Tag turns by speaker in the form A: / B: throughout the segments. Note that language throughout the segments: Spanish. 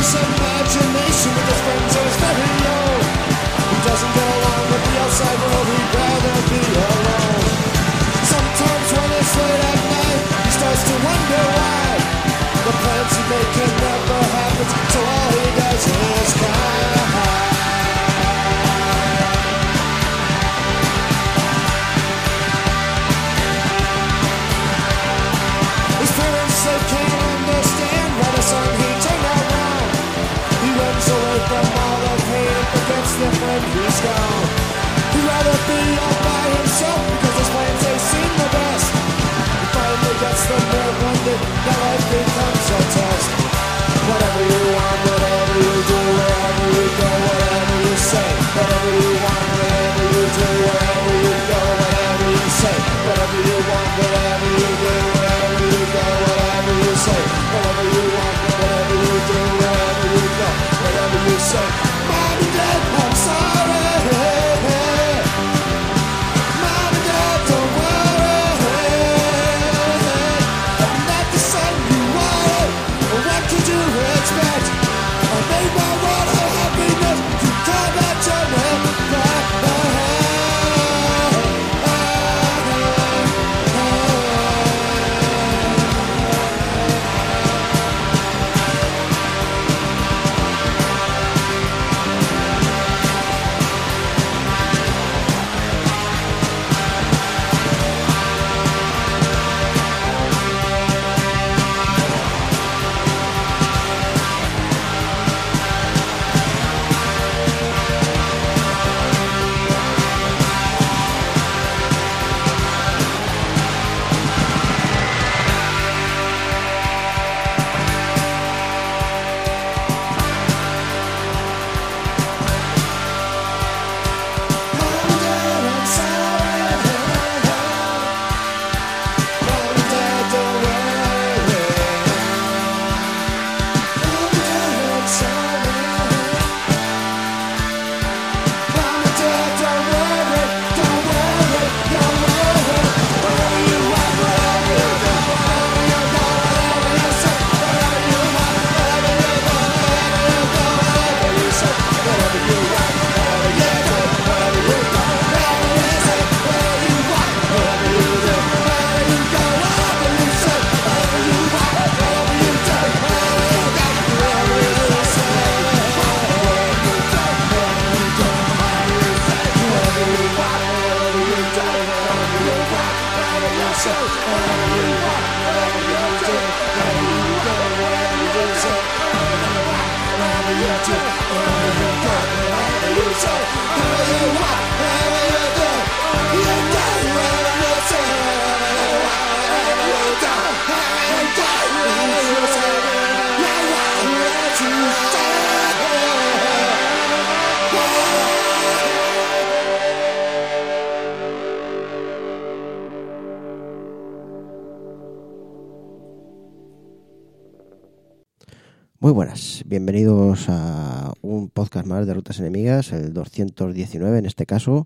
A: Muy buenas, bienvenidos a un podcast más de Rutas Enemigas, el 219 en este caso.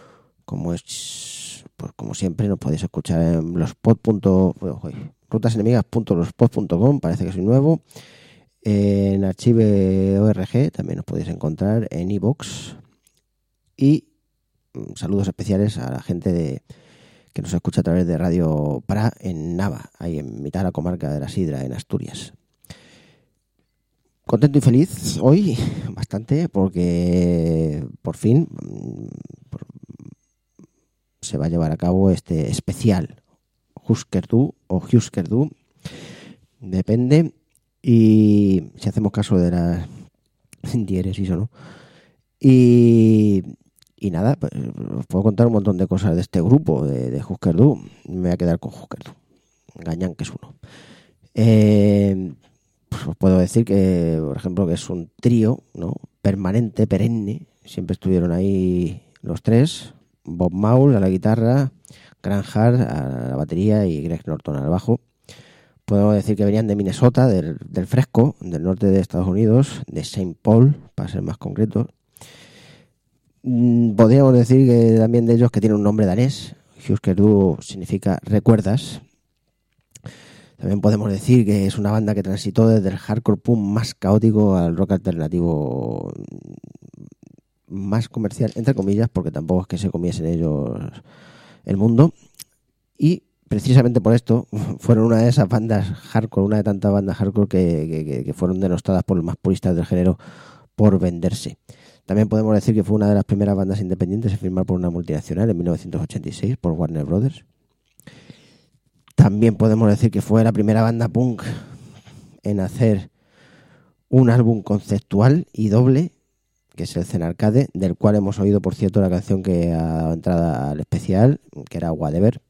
A: Como siempre nos podéis escuchar en rutasenemigas.blogspot.com, parece que soy nuevo. En Archive.org también nos podéis encontrar en iVoox. Y saludos especiales a la gente que nos escucha a través de Radio Pra en Nava, ahí en mitad de la comarca de la Sidra, en Asturias. Contento y feliz hoy, bastante, porque por fin se va a llevar a cabo este especial Husker Du o Husker Du, depende, y si hacemos caso de la diéresis o no. Y nada, pues, os puedo contar un montón de cosas de este grupo de Husker Du. Me voy a quedar con Husker Du, Gañán, que es uno. Pues os puedo decir que, por ejemplo, que es un trío, ¿no? Permanente, perenne. Siempre estuvieron ahí los tres. Bob Maul a la guitarra, Grant Hart a la batería y Greg Norton al bajo. Puedo decir que venían de Minnesota, del fresco, del norte de Estados Unidos, de Saint Paul, para ser más concretos. Podríamos decir que también de ellos que tienen un nombre danés. Husker Du significa recuerdas. También podemos decir que es una banda que transitó desde el hardcore punk más caótico al rock alternativo más comercial, entre comillas, porque tampoco es que se comiesen ellos el mundo. Y precisamente por esto fueron una de esas bandas hardcore, una de tantas bandas hardcore que fueron denostadas por los más puristas del género por venderse. También podemos decir que fue una de las primeras bandas independientes en firmar por una multinacional en 1986 por Warner Brothers. También podemos decir que fue la primera banda punk en hacer un álbum conceptual y doble, que es el Zen Arcade, del cual hemos oído, por cierto, la canción que ha dado entrada al especial, que era Whatever.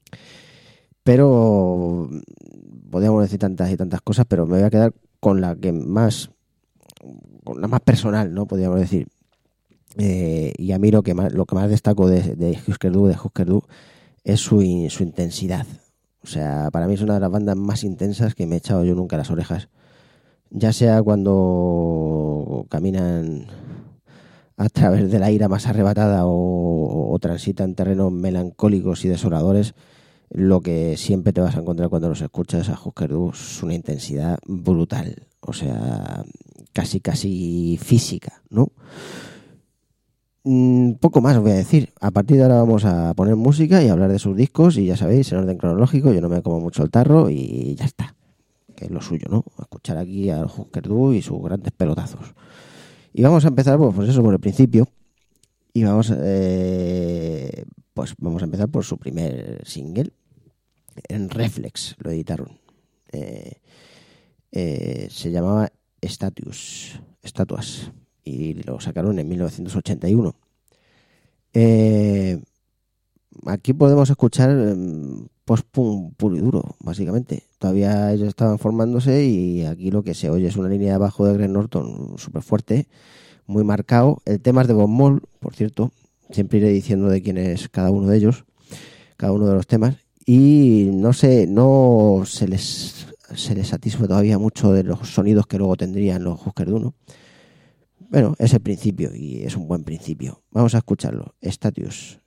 A: Pero podríamos decir tantas y tantas cosas, pero me voy a quedar con la más personal, ¿no? Podríamos decir. Y a mí lo que más destaco de Husker Du es su intensidad. O sea, para mí es una de las bandas más intensas que me he echado yo nunca a las orejas. Ya sea cuando caminan a través de la ira más arrebatada o transitan terrenos melancólicos y desoladores, lo que siempre te vas a encontrar cuando los escuchas a Husker Du es una intensidad brutal. O sea, casi física, ¿no? Poco más os voy a decir. A partir de ahora vamos a poner música y hablar de sus discos, y ya sabéis, en orden cronológico. Yo no me como mucho el tarro y ya está, que es lo suyo, ¿no? A escuchar aquí a Husker Du y sus grandes pelotazos. Y vamos a empezar pues eso, por el principio. Y vamos a empezar por su primer single. En Reflex lo editaron. Se llamaba Estatuas. Y lo sacaron en 1981. Aquí podemos escuchar post-punk puro y duro, básicamente. Todavía ellos estaban formándose y aquí lo que se oye es una línea de bajo de Greg Norton súper fuerte, muy marcado. El tema es de Bob Mould, por cierto. Siempre iré diciendo de quién es cada uno de ellos, cada uno de los temas. Y no se les satisface todavía mucho de los sonidos que luego tendrían los Husker Du, ¿no? Bueno, es el principio y es un buen principio. Vamos a escucharlo. Statues.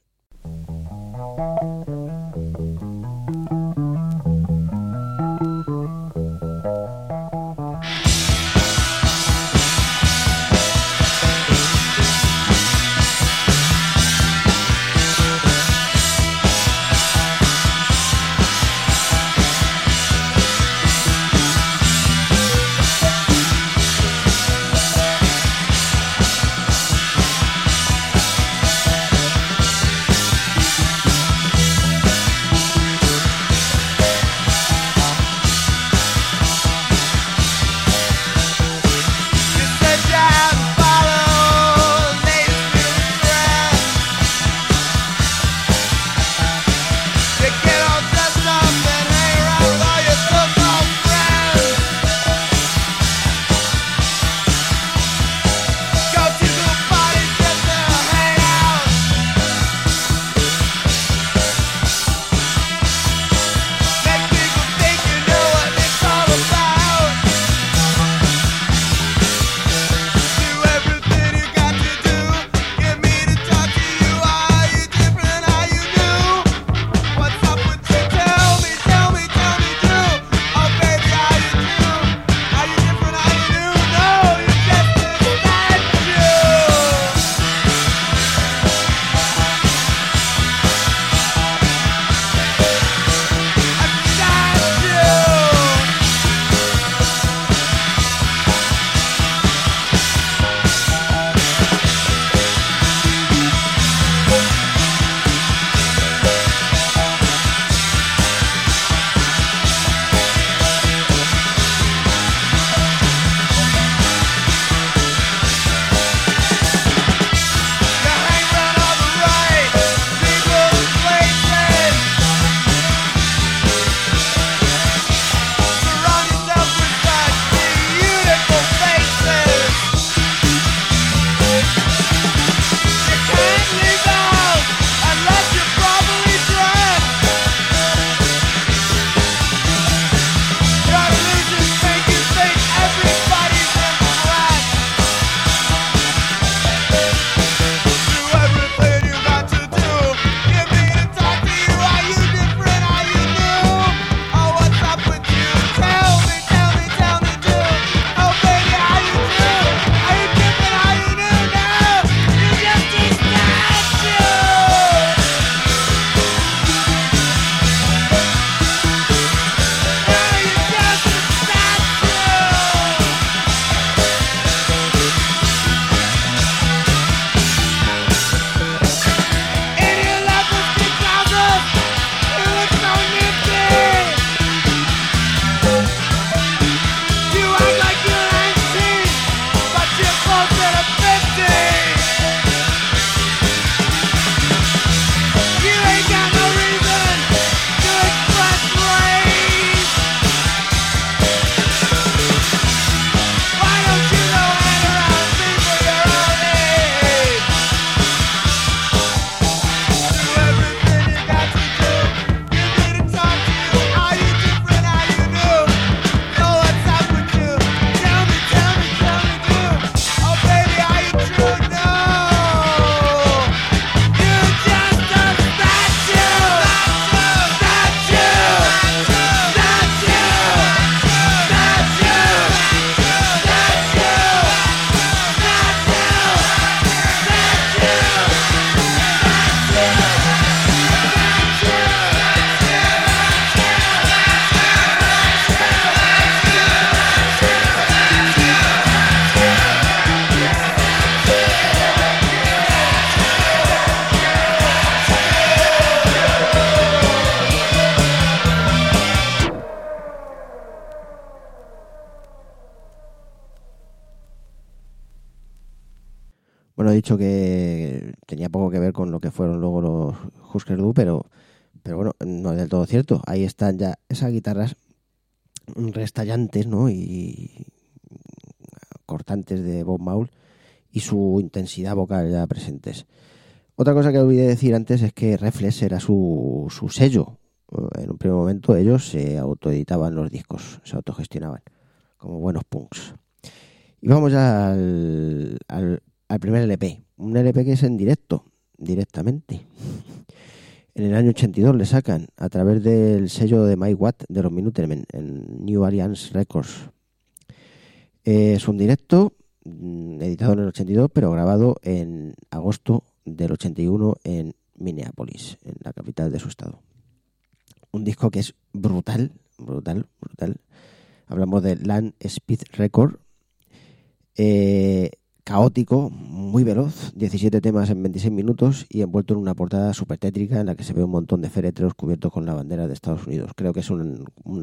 A: Bueno, he dicho que tenía poco que ver con lo que fueron luego los Husker Du, pero bueno, no es del todo cierto. Ahí están ya esas guitarras restallantes, ¿no? Y cortantes de Bob Maul y su intensidad vocal ya presentes. Otra cosa que olvidé decir antes es que Reflex era su sello. En un primer momento ellos se autoeditaban los discos, se autogestionaban como buenos punks. Y vamos ya al primer LP, un LP que es en directo, directamente. En el año 82 le sacan a través del sello de Mike Watt de los Minutemen en New Alliance Records. Es un directo editado en el 82, pero grabado en agosto del 81 en Minneapolis, en la capital de su estado. Un disco que es brutal. Hablamos de Land Speed Record. Caótico, muy veloz, 17 temas en 26 minutos y envuelto en una portada súper tétrica en la que se ve un montón de féretros cubiertos con la bandera de Estados Unidos. Creo que es el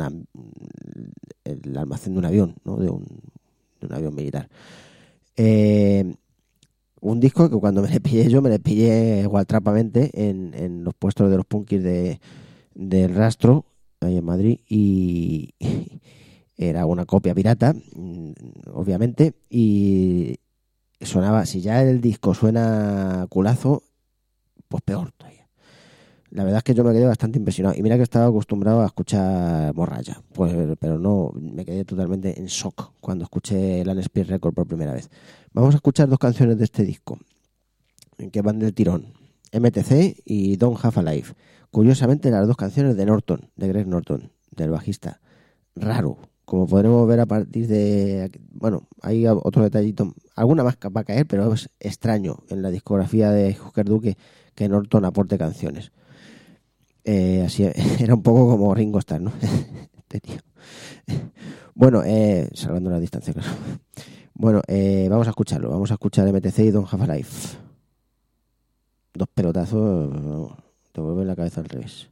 A: almacén de un avión, ¿no? De un avión militar. Un disco que cuando me le pillé gualtrapamente en los puestos de los punkis del Rastro, ahí en Madrid, y era una copia pirata, obviamente, y sonaba, si ya el disco suena culazo, pues peor todavía. La verdad es que yo me quedé bastante impresionado. Y mira que estaba acostumbrado a escuchar morralla, pues, pero no, me quedé totalmente en shock cuando escuché Land Speed Record por primera vez. Vamos a escuchar dos canciones de este disco, que van del tirón. MTC y Don't Have a Life. Curiosamente, las dos canciones de Norton, de Greg Norton, del bajista. Raro. Como podremos ver a partir de... Bueno, hay otro detallito. Alguna más va a caer, pero es extraño en la discografía de Husker Du que Norton aporte canciones. Así era un poco como Ringo Starr, ¿no? Este tío. Bueno, salvando la distancia, claro. Bueno, vamos a escucharlo. Vamos a escuchar MTC y Don't Have a Life. Dos pelotazos, te vuelven la cabeza al revés.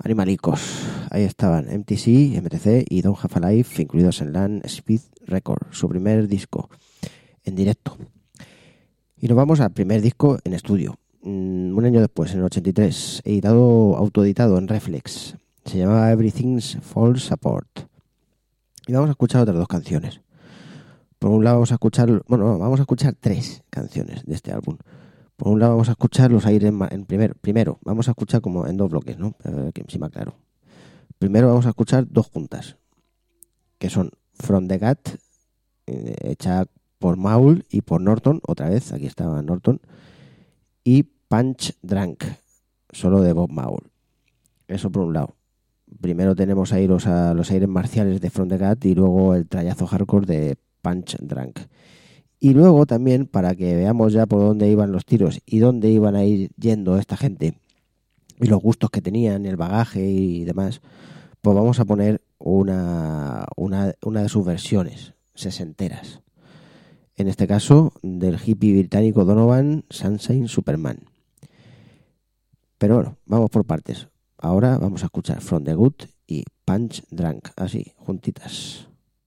A: animalicos. Ahí estaban MTC, MTC y Don't Have a Life, incluidos en Land Speed Record, su primer disco en directo. Y nos vamos al primer disco en estudio, un año después, en el 83, autoeditado en Reflex. Se llamaba Everything Falls Apart. Y vamos a escuchar otras 2 canciones. Por un lado vamos a escuchar 3 canciones de este álbum. Por un lado vamos a escuchar los aires en primero vamos a escuchar como en 2 bloques, ¿no? Que encima claro. Primero vamos a escuchar 2 juntas, que son From the Gut, hecha por Maul y por Norton, otra vez, aquí estaba Norton, y Punch Drunk, solo de Bob Maul. Eso por un lado. Primero tenemos ahí los aires marciales de From the Gut y luego el trayazo hardcore de Punch Drunk. Y luego también, para que veamos ya por dónde iban los tiros y dónde iban a ir yendo esta gente y los gustos que tenían, el bagaje y demás, pues vamos a poner una de sus versiones sesenteras. En este caso, del hippie británico Donovan, Sunshine Superman. Pero bueno, vamos por partes. Ahora vamos a escuchar From the Gut y Punch Drunk, así, juntitas.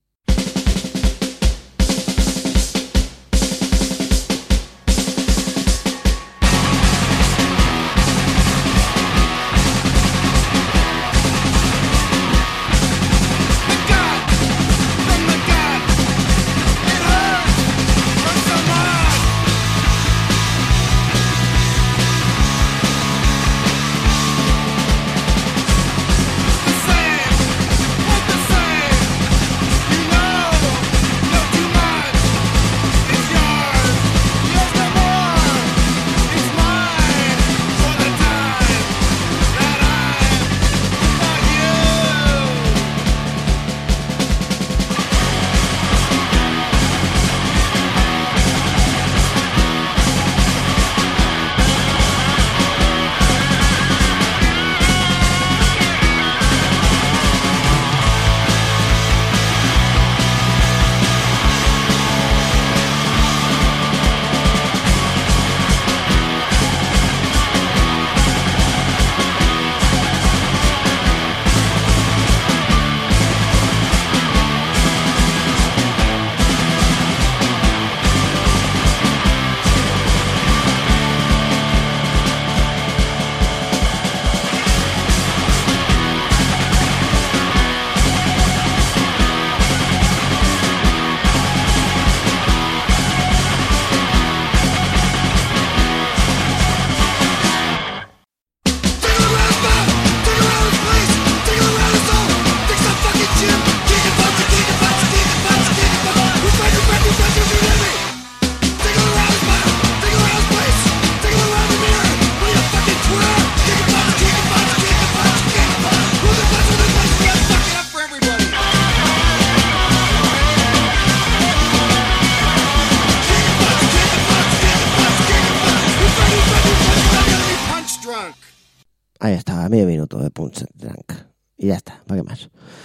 A: Ahí estaba, medio minuto de Punch Drunk. Y ya está, ¿para qué más?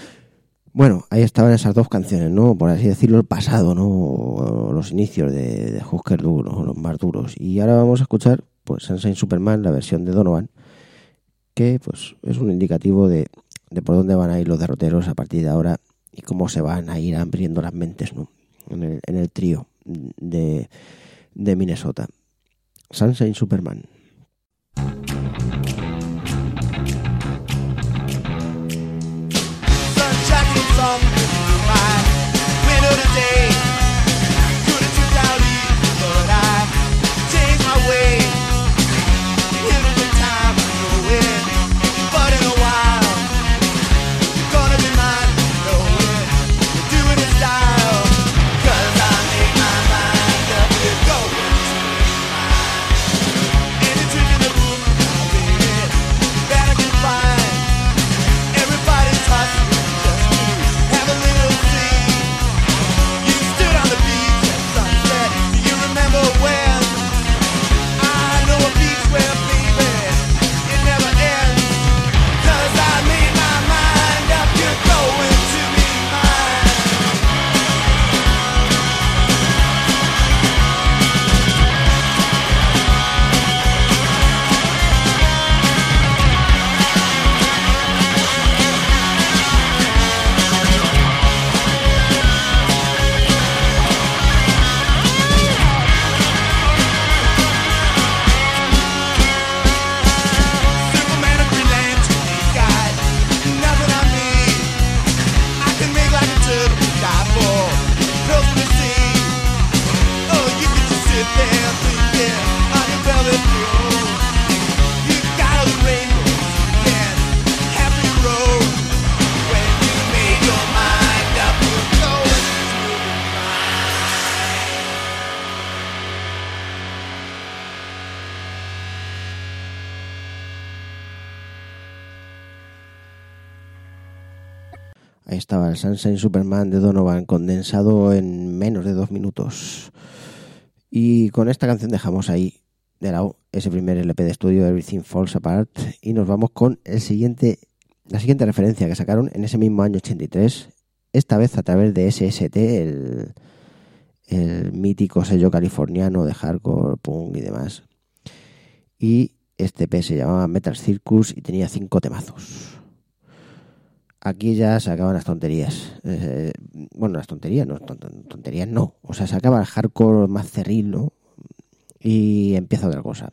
A: Bueno, ahí estaban esas 2 canciones, ¿no? Por así decirlo, el pasado, ¿no? Los inicios de Husker Du, ¿no? Los más duros. Y ahora vamos a escuchar, pues, Sunshine Superman, la versión de Donovan, que, pues, es un indicativo de por dónde van a ir los derroteros a partir de ahora y cómo se van a ir abriendo las mentes, ¿no? En el trío de Minnesota. Sunshine Superman.
B: From my window today, could have took out easy, but I changed my way. Here is the time to go in, but in a while, you're gonna be mine, you know it. We're doing it style, 'cause I made my mind up, we're going to mine.
A: Ahí estaba el Sunshine Superman de Donovan condensado en menos de 2 minutos. Y con esta canción dejamos ahí de lado ese primer LP de estudio, Everything Falls Apart, y nos vamos con la siguiente referencia que sacaron en ese mismo año 83, esta vez a través de SST, el mítico sello californiano de hardcore, punk y demás. Y este EP se llamaba Metal Circus y tenía 5 temazos. Aquí ya se acaban las tonterías. Bueno, las tonterías no. O sea, se acaba el hardcore más cerril, ¿no? Y empieza otra cosa.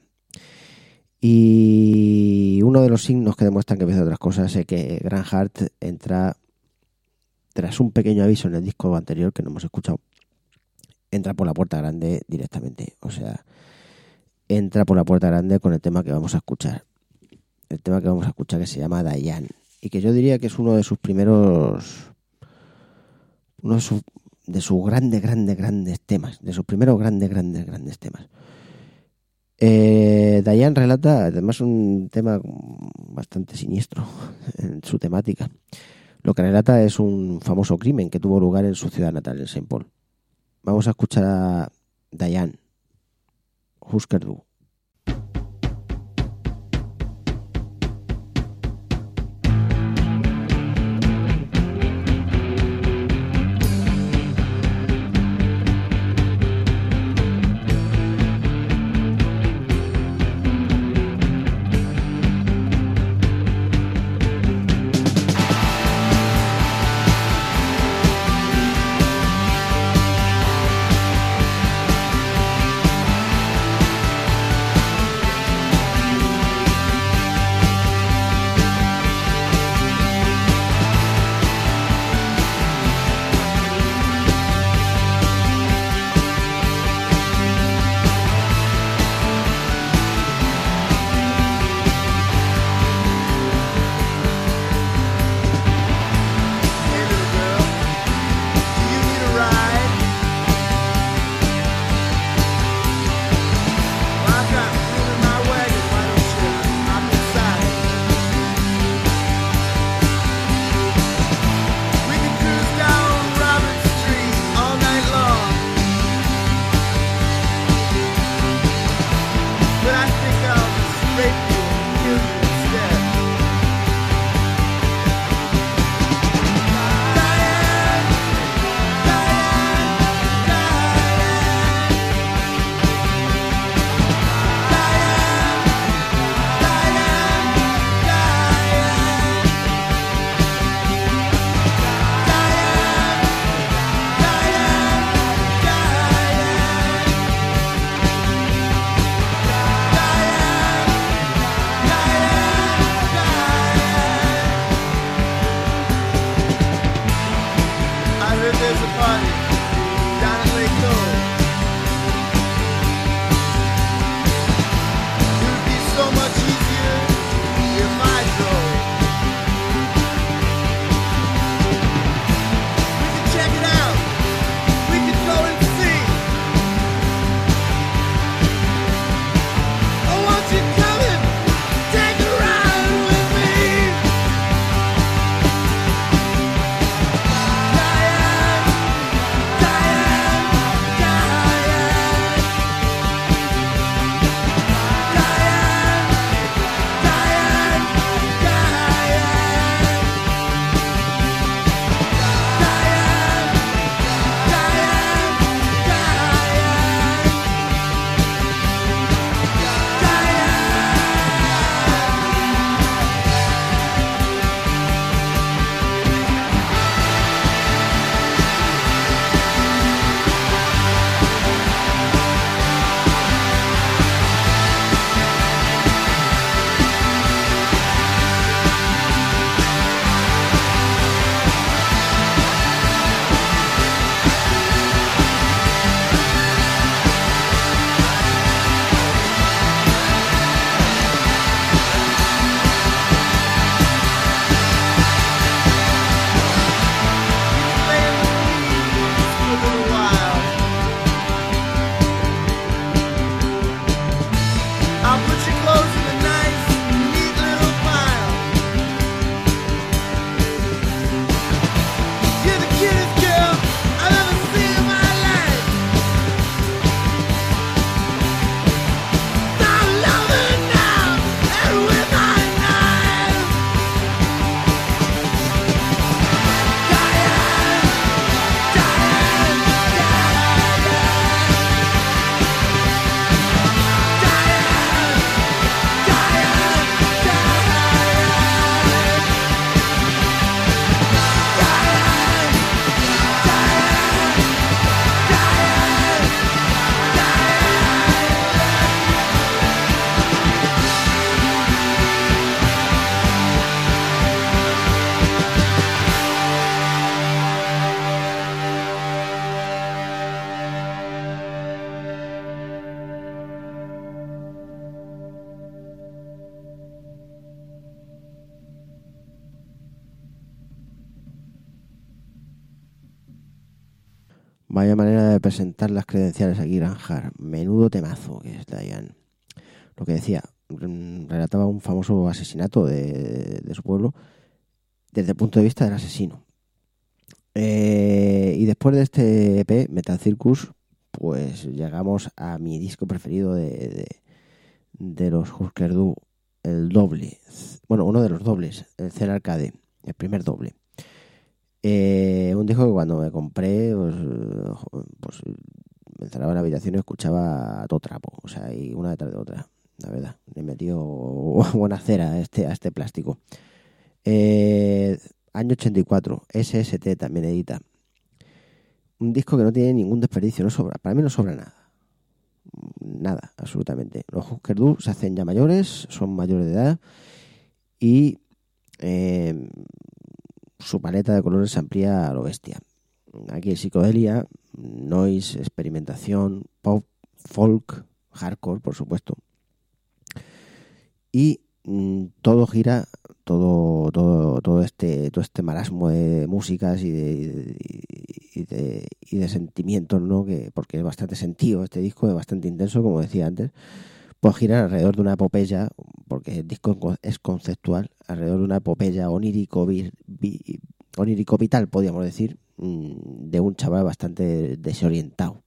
A: Y uno de los signos que demuestran que empieza otras cosas es que Grant Hart entra, tras un pequeño aviso en el disco anterior que no hemos escuchado, entra por la puerta grande directamente. O sea, entra por la puerta grande con el tema que vamos a escuchar. El tema que vamos a escuchar, que se llama Diane. Y que yo diría que es uno de sus primeros... de sus grandes temas. De sus primeros grandes temas. Diane relata, además, un tema bastante siniestro en su temática. Lo que relata es un famoso crimen que tuvo lugar en su ciudad natal, en Saint Paul. Vamos a escuchar a Diane, Husker Du. Vaya manera de presentar las credenciales aquí, Granjar. Menudo temazo que es Diane. Lo que decía, relataba un famoso asesinato de su pueblo desde el punto de vista del asesino. Y después de este EP, Metal Circus, pues llegamos a mi disco preferido de los Husker Du, el doble. Bueno, uno de los dobles, el Cell Arcade, el primer doble. Un disco que cuando me compré, pues me encerraba en la habitación y escuchaba a todo trapo, o sea, y una detrás de otra, la verdad. Le metió buena cera a este plástico. Año 84, SST también edita. Un disco que no tiene ningún desperdicio, no sobra, para mí no sobra nada. Nada, absolutamente. Los Husker Du se hacen ya mayores, son mayores de edad y su paleta de colores se amplía a lo bestia. Aquí hay psicodelia, noise, experimentación, pop, folk, hardcore, por supuesto. Y todo gira, todo este marasmo de músicas y de sentimientos, ¿no? Porque es bastante sentido este disco, es bastante intenso, como decía antes. Pues girar alrededor de una epopeya, porque el disco es conceptual, alrededor de una epopeya onírico-vital, podríamos decir, de un chaval bastante desorientado.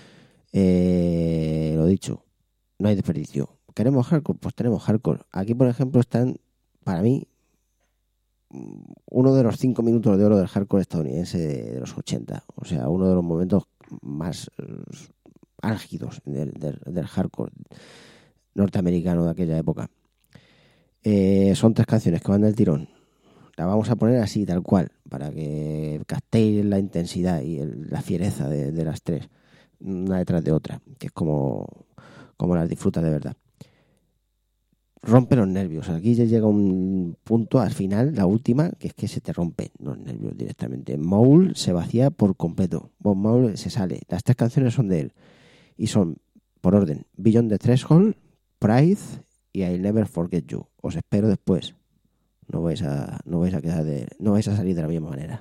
A: Lo dicho, no hay desperdicio. ¿Queremos hardcore? Pues tenemos hardcore. Aquí, por ejemplo, están, para mí, uno de los 5 minutos de oro del hardcore estadounidense de los 80. O sea, uno de los momentos más álgidos del hardcore norteamericano de aquella época. Son 3 canciones que van del tirón. La vamos a poner así, tal cual, para que captéis la intensidad y la fiereza de las 3, una detrás de otra, que es como las disfrutas de verdad. Rompe los nervios. Aquí ya llega un punto al final, la última, que es que se te rompen los nervios directamente. Maul se vacía por completo. Bob Maul se sale. Las 3 canciones son de él y son, por orden, Beyond the Threshold, Pride y I'll Never Forget You. Os espero después. No vais a salir de la misma manera.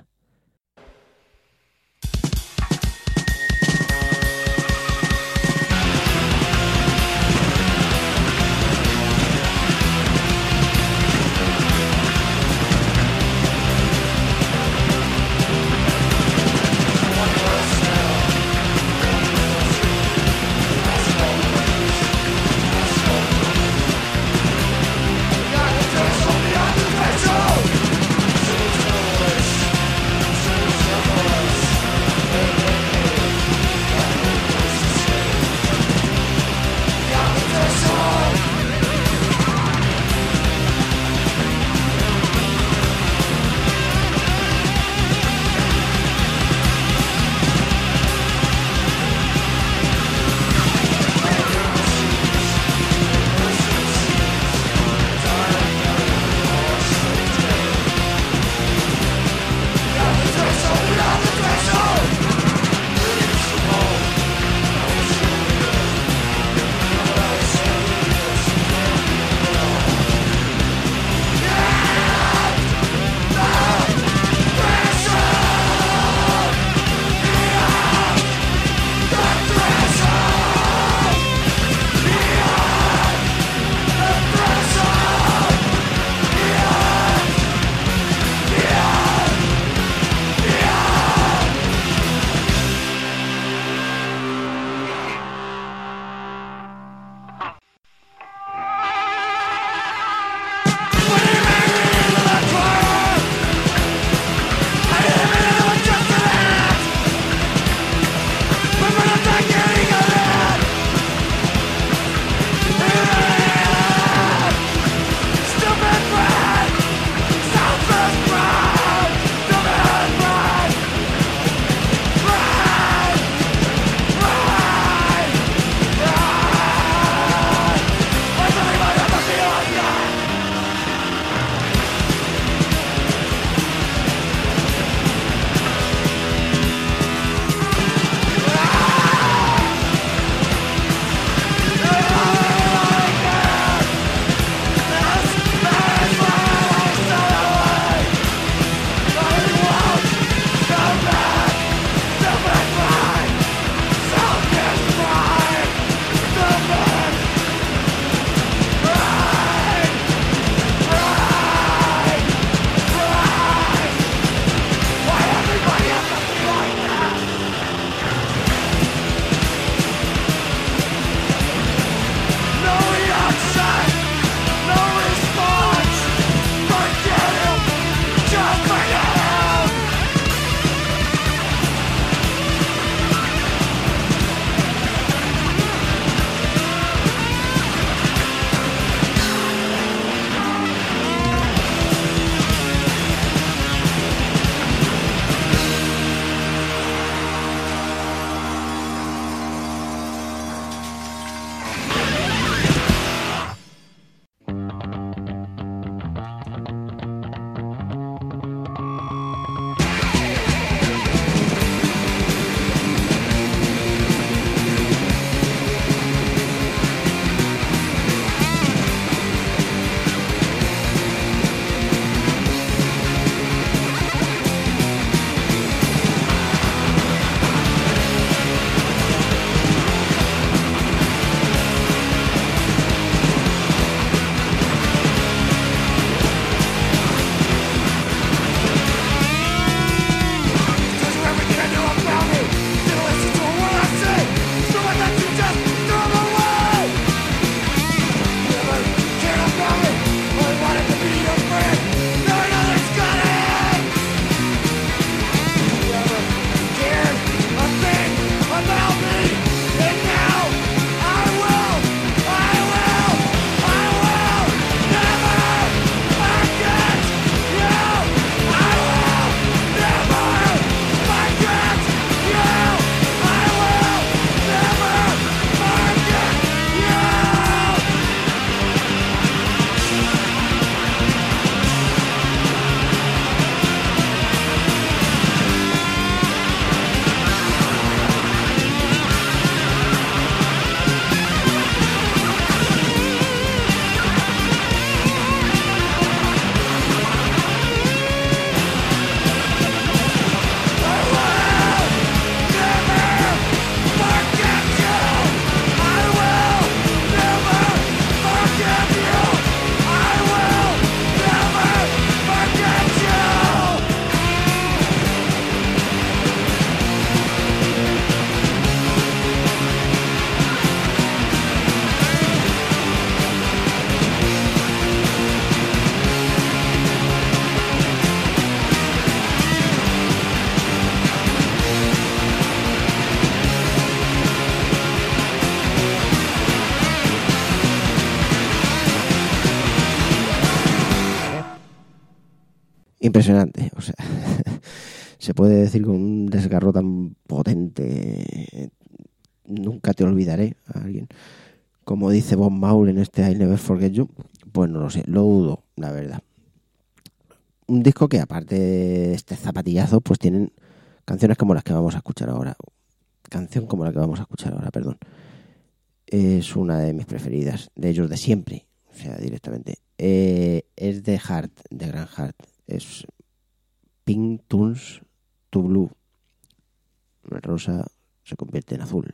A: impresionante. O sea, se puede decir con un desgarro tan potente, nunca te olvidaré a alguien. Como dice Bob Maul en este I'll Never Forget You, pues no lo sé, lo dudo, la verdad. Un disco que aparte de este zapatillazo, pues tienen canciones como las que vamos a escuchar ahora. Canción como la que vamos a escuchar ahora, perdón. Es una de mis preferidas, de ellos de siempre, o sea, directamente. Es de Heart, de Gran Heart. Es Pink Turns to Blue. El rosa se convierte en azul.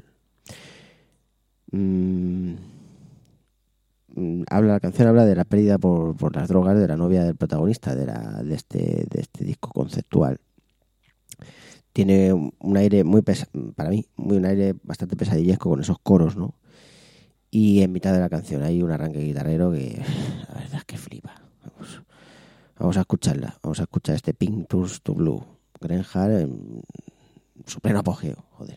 A: La canción habla de la pérdida por las drogas de la novia del protagonista de este disco conceptual. Tiene un aire para mí, un aire bastante pesadillesco con esos coros, ¿no? Y en mitad de la canción hay un arranque guitarrero que la verdad es que flipa. Vamos a escucharla. Vamos a escuchar este Pink Turns to Blue. Greenhard en su pleno apogeo, joder.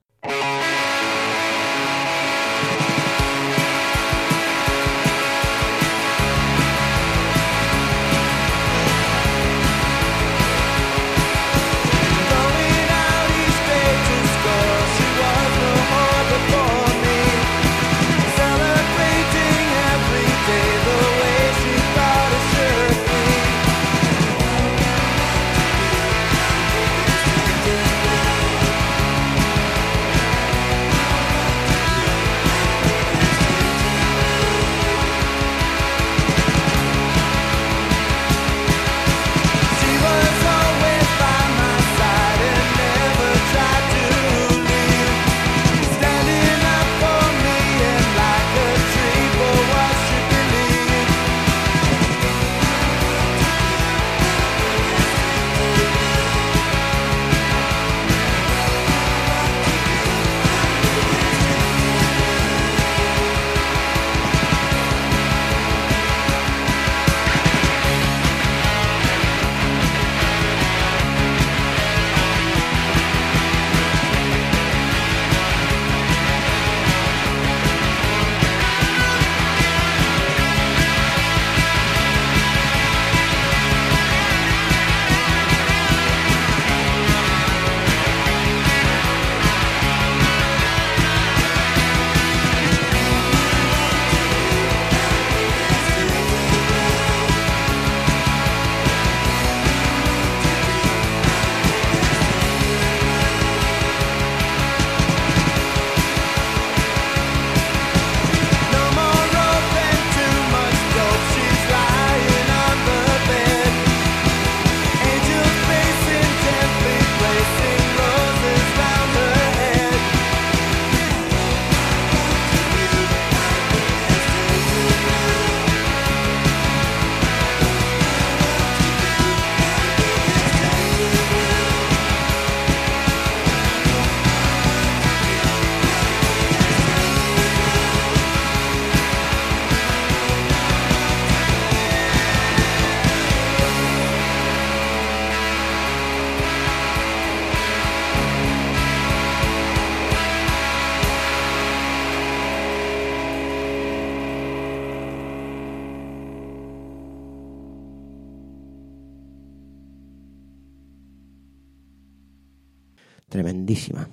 A: Tremendísima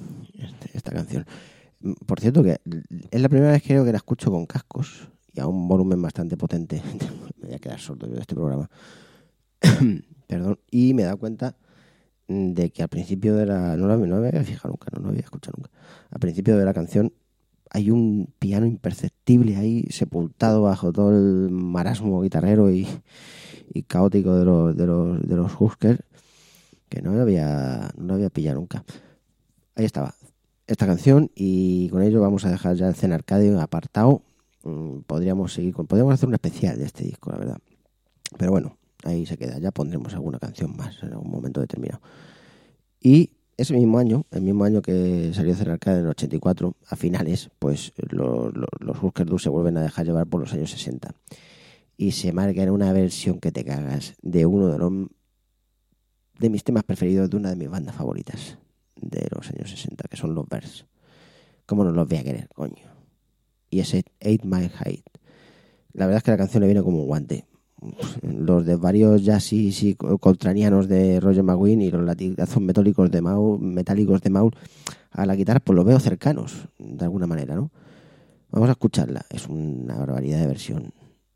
A: esta canción. Por cierto, que es la primera vez que creo que la escucho con cascos y a un volumen bastante potente. Me voy a quedar sordo yo de este programa. Perdón. Y me he dado cuenta de que al principio de la... No me había fijado nunca, no lo había escuchado nunca. Al principio de la canción hay un piano imperceptible ahí sepultado bajo todo el marasmo guitarrero y caótico de los Huskers, que no lo había pillado nunca. Ahí estaba esta canción, y con ello vamos a dejar ya el Zen Arcade apartado. Podríamos hacer un especial de este disco, la verdad, pero bueno, ahí se queda. Ya pondremos alguna canción más en algún momento determinado. Y ese mismo año, el mismo año que salió Zen Arcade, en el 84, a finales, pues los Husker Du se vuelven a dejar llevar por los años 60 y se marcan una versión que te cagas de uno de mis temas preferidos, de una de mis bandas favoritas de los años 60, que son los Birds. ¿Cómo no los voy a querer, coño? Y ese 8 Mile High. La verdad es que la canción le viene como un guante. los desvaríos jazzis y coltranianos de Roger McGuinn y los latigazos metálicos de Maul a la guitarra, pues los veo cercanos, de alguna manera, ¿no? Vamos a escucharla, es una barbaridad de versión.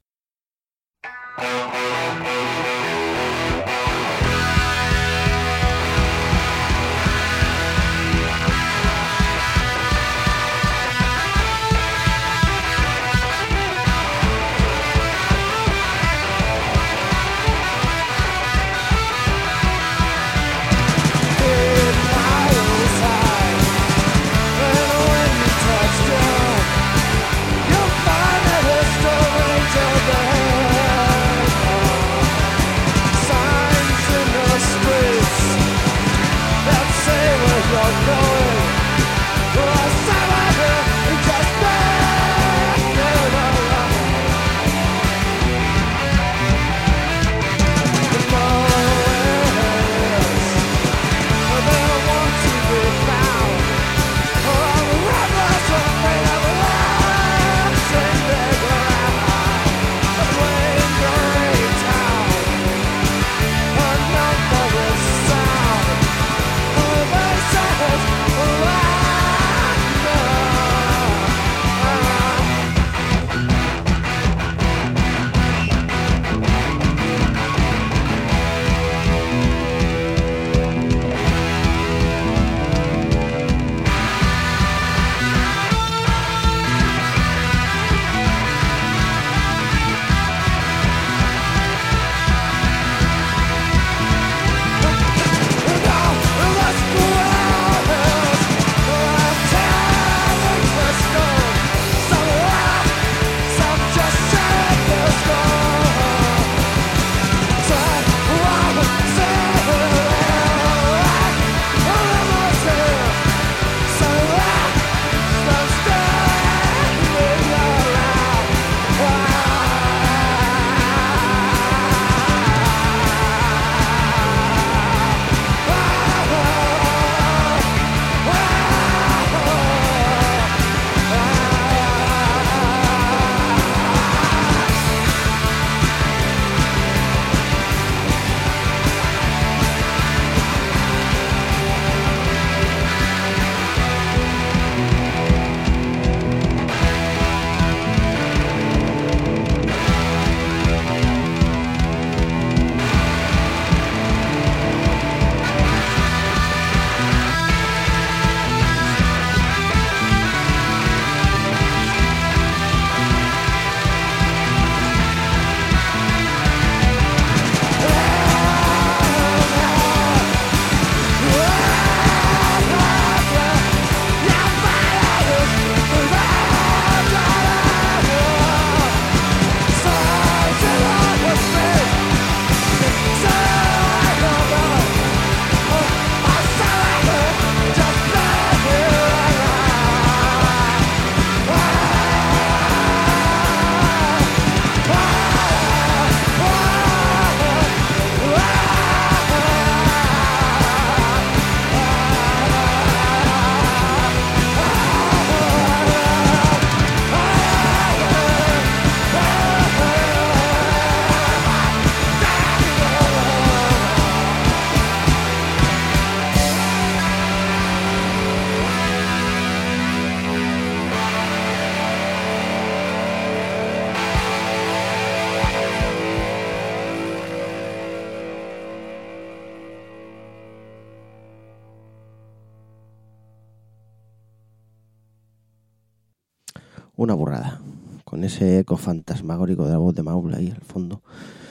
A: Una burrada, con ese eco fantasmagórico de la voz de Maul ahí al fondo.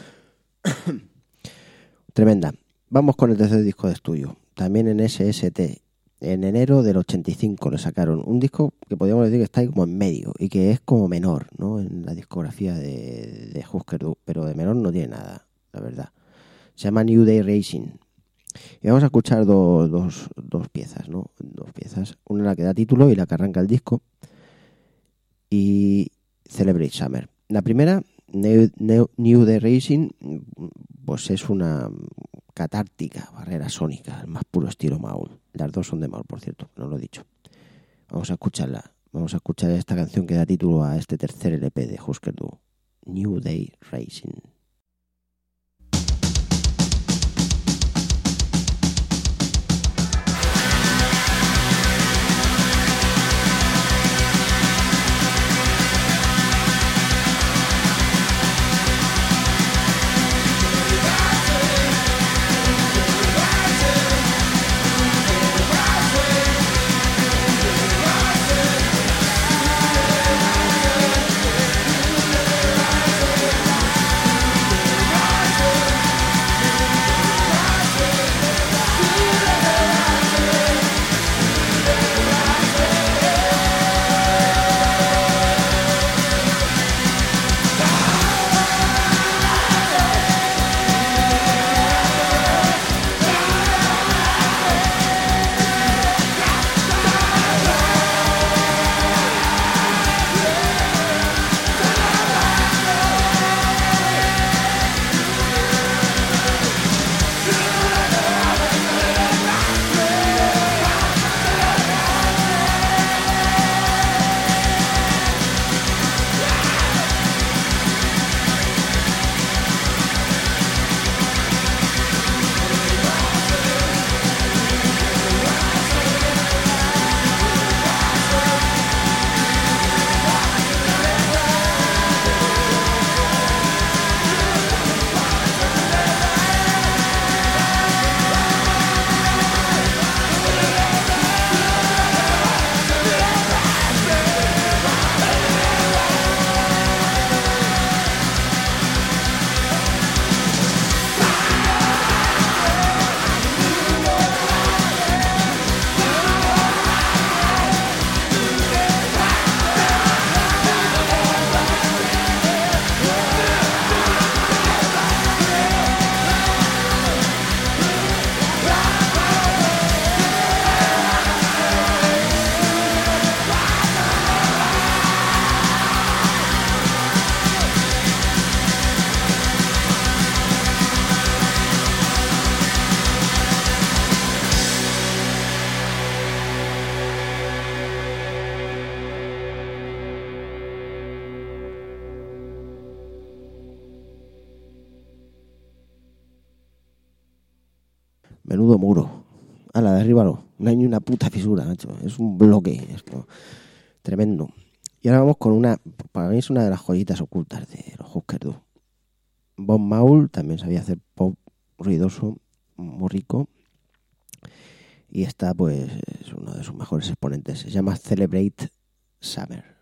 A: Tremenda. Vamos con el tercer disco de estudio, también en SST. En enero del 85 le sacaron un disco que podríamos decir que está ahí como en medio y que es como menor, ¿no?, en la discografía de Husker Du, pero de menor no tiene nada, la verdad. Se llama New Day Racing. Y vamos a escuchar dos piezas, ¿no? Dos piezas. Una la que da título y la que arranca el disco. Y Celebrate Summer. La primera, New Day Racing, pues es una catártica barrera sónica, el más puro estilo Maul. Las dos son de Maul, por cierto, no lo he dicho. Vamos a escucharla. Vamos a escuchar esta canción que da título a este tercer LP de Husker Du, New Day Racing. Menudo muro. Ala, derríbalo. No hay ni una puta fisura, macho. Es un bloque esto. Tremendo. Y ahora vamos con una... Para mí es una de las joyitas ocultas de los Husker Du. Bob Maul también sabía hacer pop ruidoso, muy rico. Y esta, pues, es uno de sus mejores exponentes. Se llama Celebrate Summer.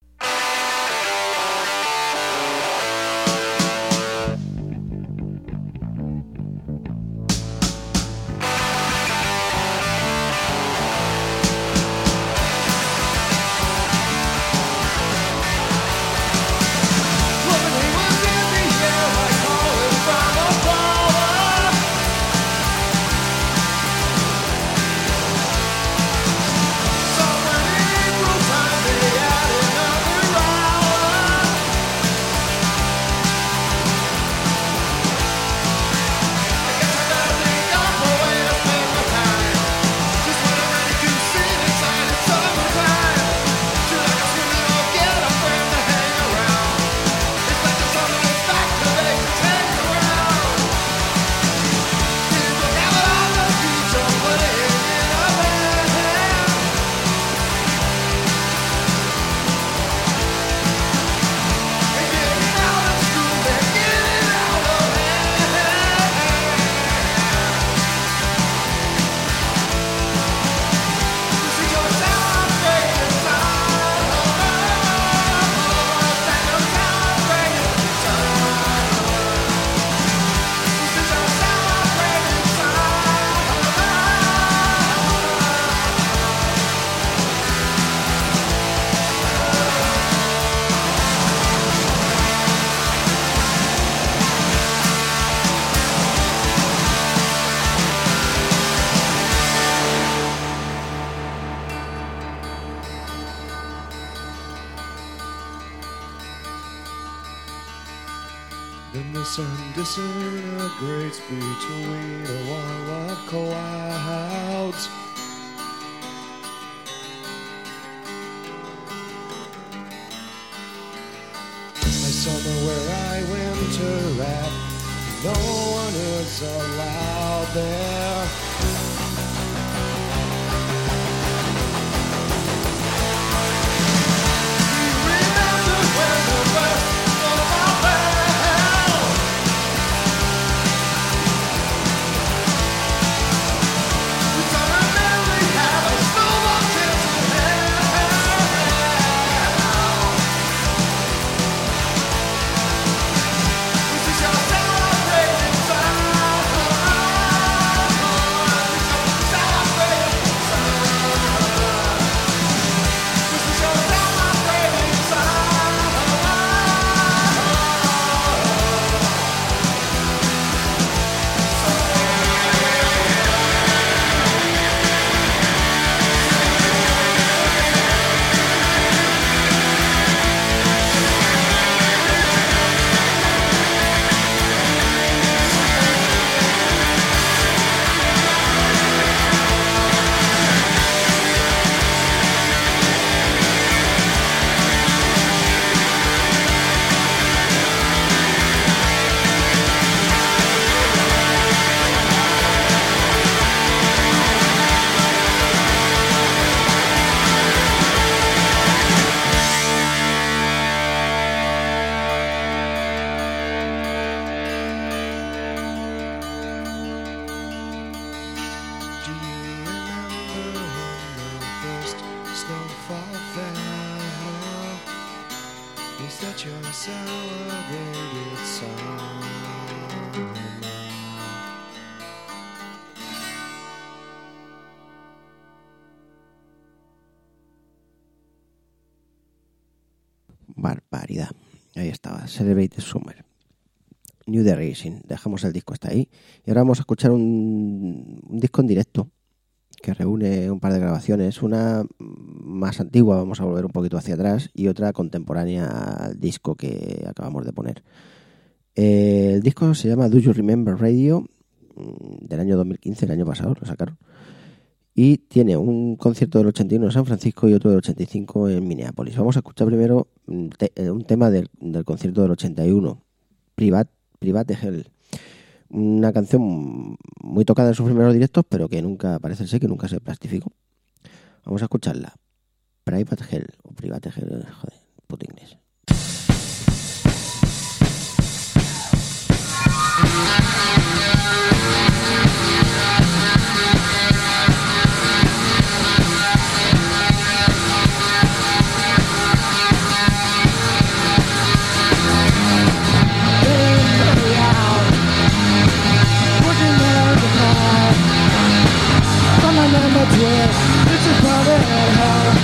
C: Then the sun disintegrates between a wall of clouds. My summer where I winter at, no one is allowed there.
A: Barbaridad. Ahí estaba, Celebrate Summer. New The Rising. Dejamos el disco hasta ahí. Y ahora vamos a escuchar un disco en directo que reúne un par de grabaciones. Una más antigua, vamos a volver un poquito hacia atrás, y otra contemporánea al disco que acabamos de poner. El disco se llama Do You Remember Radio, del año 2015, el año pasado lo sacaron. Y tiene un concierto del 81 en San Francisco y otro del 85 en Minneapolis. Vamos a escuchar primero un tema del concierto del 81, Private Hell. Una canción muy tocada en sus primeros directos, pero que nunca, parece ser que nunca se plastificó. Vamos a escucharla. Private Hell, o Private Hell, joder, puto inglés.
C: It's a private hell.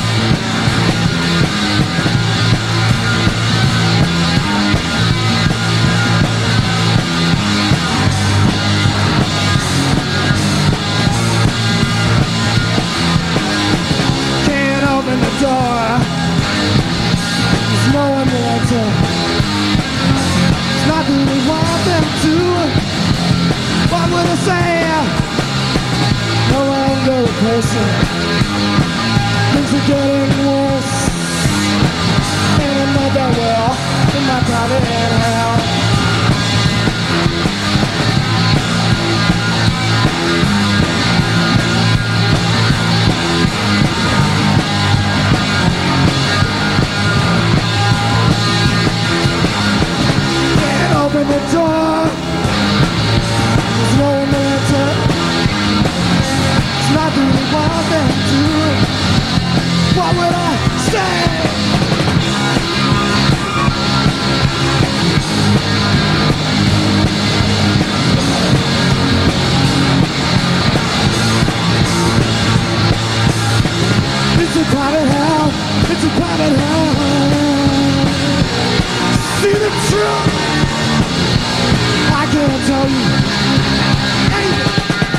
C: Can't open the door. There's no one to enter. It's not who we want them to. What would I say? No longer a person. Things are getting worse. In another world, in my private hell. Can't open the door. There's no one to enter. Not really want them to. What would I say? It's a private hell. It's a private hell. See the truth. I can't tell you. Hey.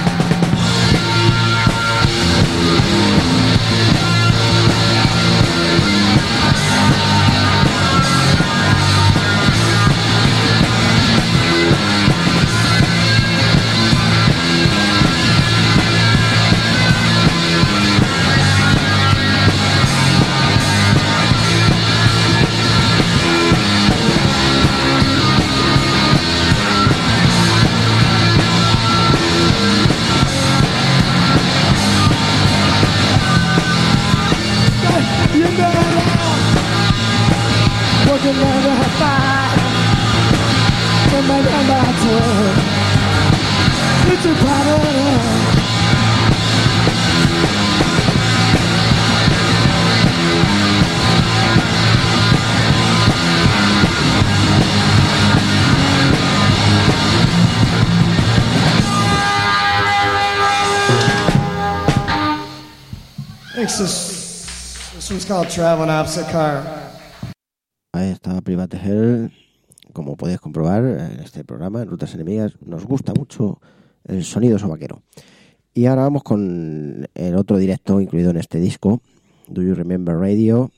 C: This one's called Traveling Opposite Car.
A: Ahí estaba Private Hell. Como podéis comprobar en este programa, en Rutas Enemigas, nos gusta mucho el sonido sobaquero. Y ahora vamos con el otro directo incluido en este disco, Do You Remember Radio,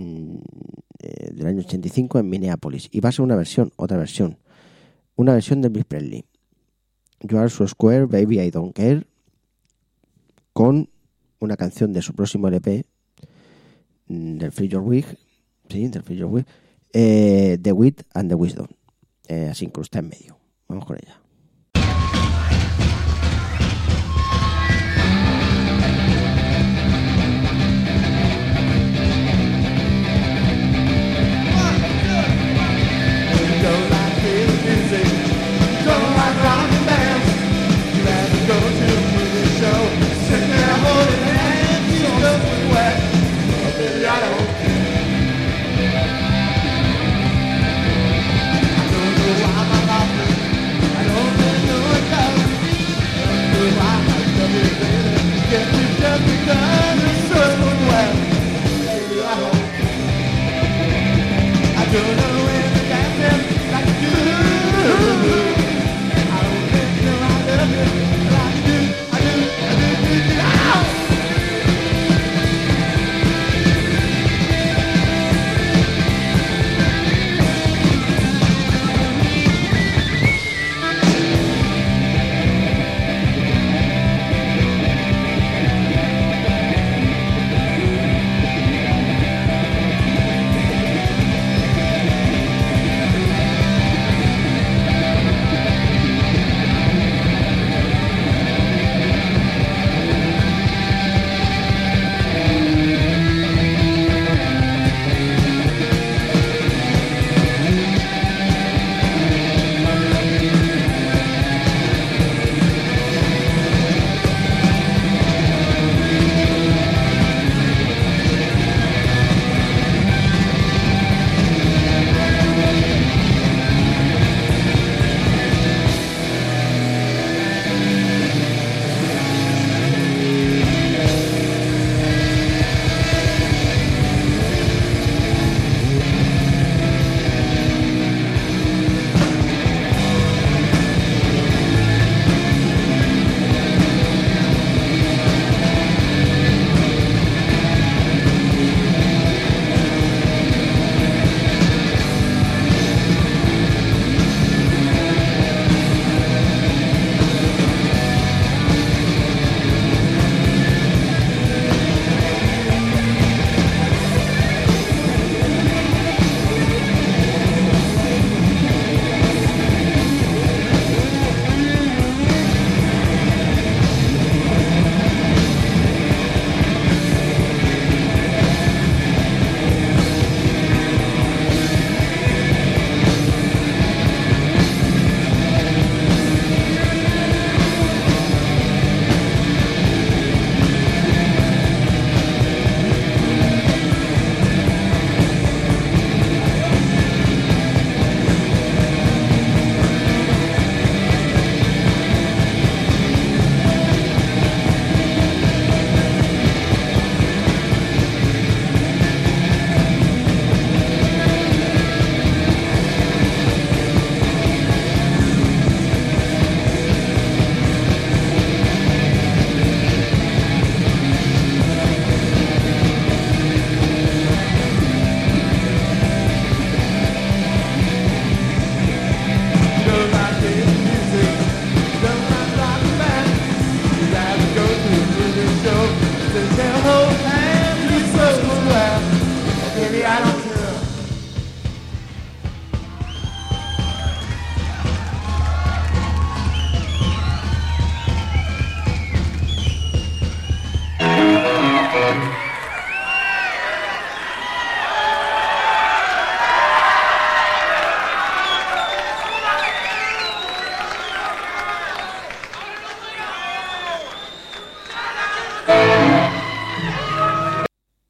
A: del año 85 en Minneapolis. Y va a ser una versión de Elvis Presley. You Are So Square, Baby I Don't Care, con una canción de su próximo LP, del Free Your Wig, sí, del Free Your Wig, The Wit and the Wisdom, así incrustada en medio. Vamos con ella.
B: I don't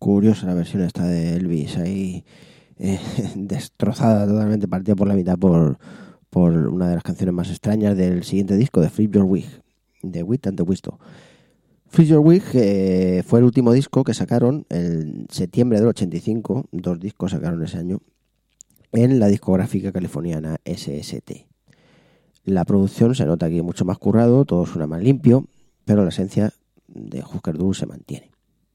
A: curiosa la versión esta de Elvis ahí destrozada, totalmente partida por la mitad por una de las canciones más extrañas del siguiente disco de Flip Your Wig, de Wit and the Wisto. Flip Your Wig fue el último disco que sacaron en septiembre del 85, 2 discos sacaron ese año, en la discográfica californiana SST. La producción se nota aquí mucho más currado, todo suena más limpio, pero la esencia de Husker Du se mantiene.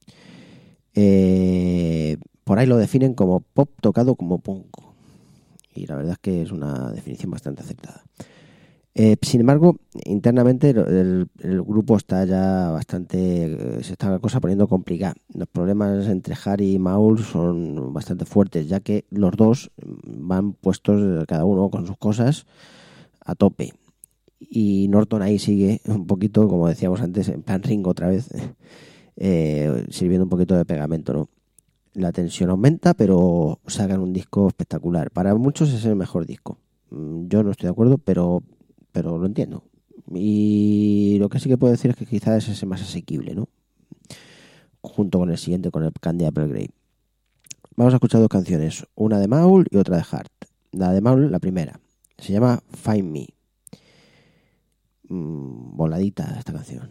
A: Por ahí lo definen como pop tocado como punk, y la verdad es que es una definición bastante acertada. Sin embargo, internamente el grupo está ya bastante, se está la cosa poniendo complicada. Los problemas entre Harry y Maul son bastante fuertes, ya que los dos van puestos cada uno con sus cosas a tope. Y Norton ahí sigue un poquito, como decíamos antes, en plan Ringo otra vez, sirviendo un poquito de pegamento, ¿no? La tensión aumenta, pero sacan un disco espectacular. Para muchos es el mejor disco. Yo no estoy de acuerdo, pero lo entiendo. Y lo que sí que puedo decir es que quizás es el más asequible, ¿no? Junto con el siguiente, con el Candy Apple Grey. Vamos a escuchar 2 canciones, una de Maul y otra de Hart. La de Maul, la primera, se llama Find Me. Voladita esta canción.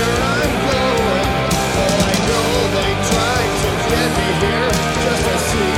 B: Just to see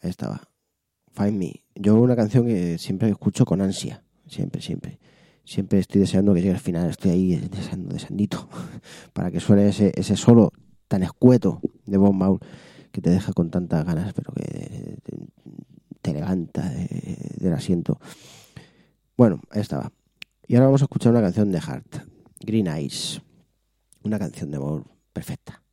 A: estaba. Find Me. Yo una canción que siempre escucho con ansia. Siempre estoy deseando que llegue al final. Estoy ahí deseandito para que suene ese solo tan escueto de Bob Maul que te deja con tantas ganas, pero que te levanta del asiento. Bueno, ahí estaba. Y ahora vamos a escuchar una canción de Heart, Green Eyes. Una canción de amor perfecta.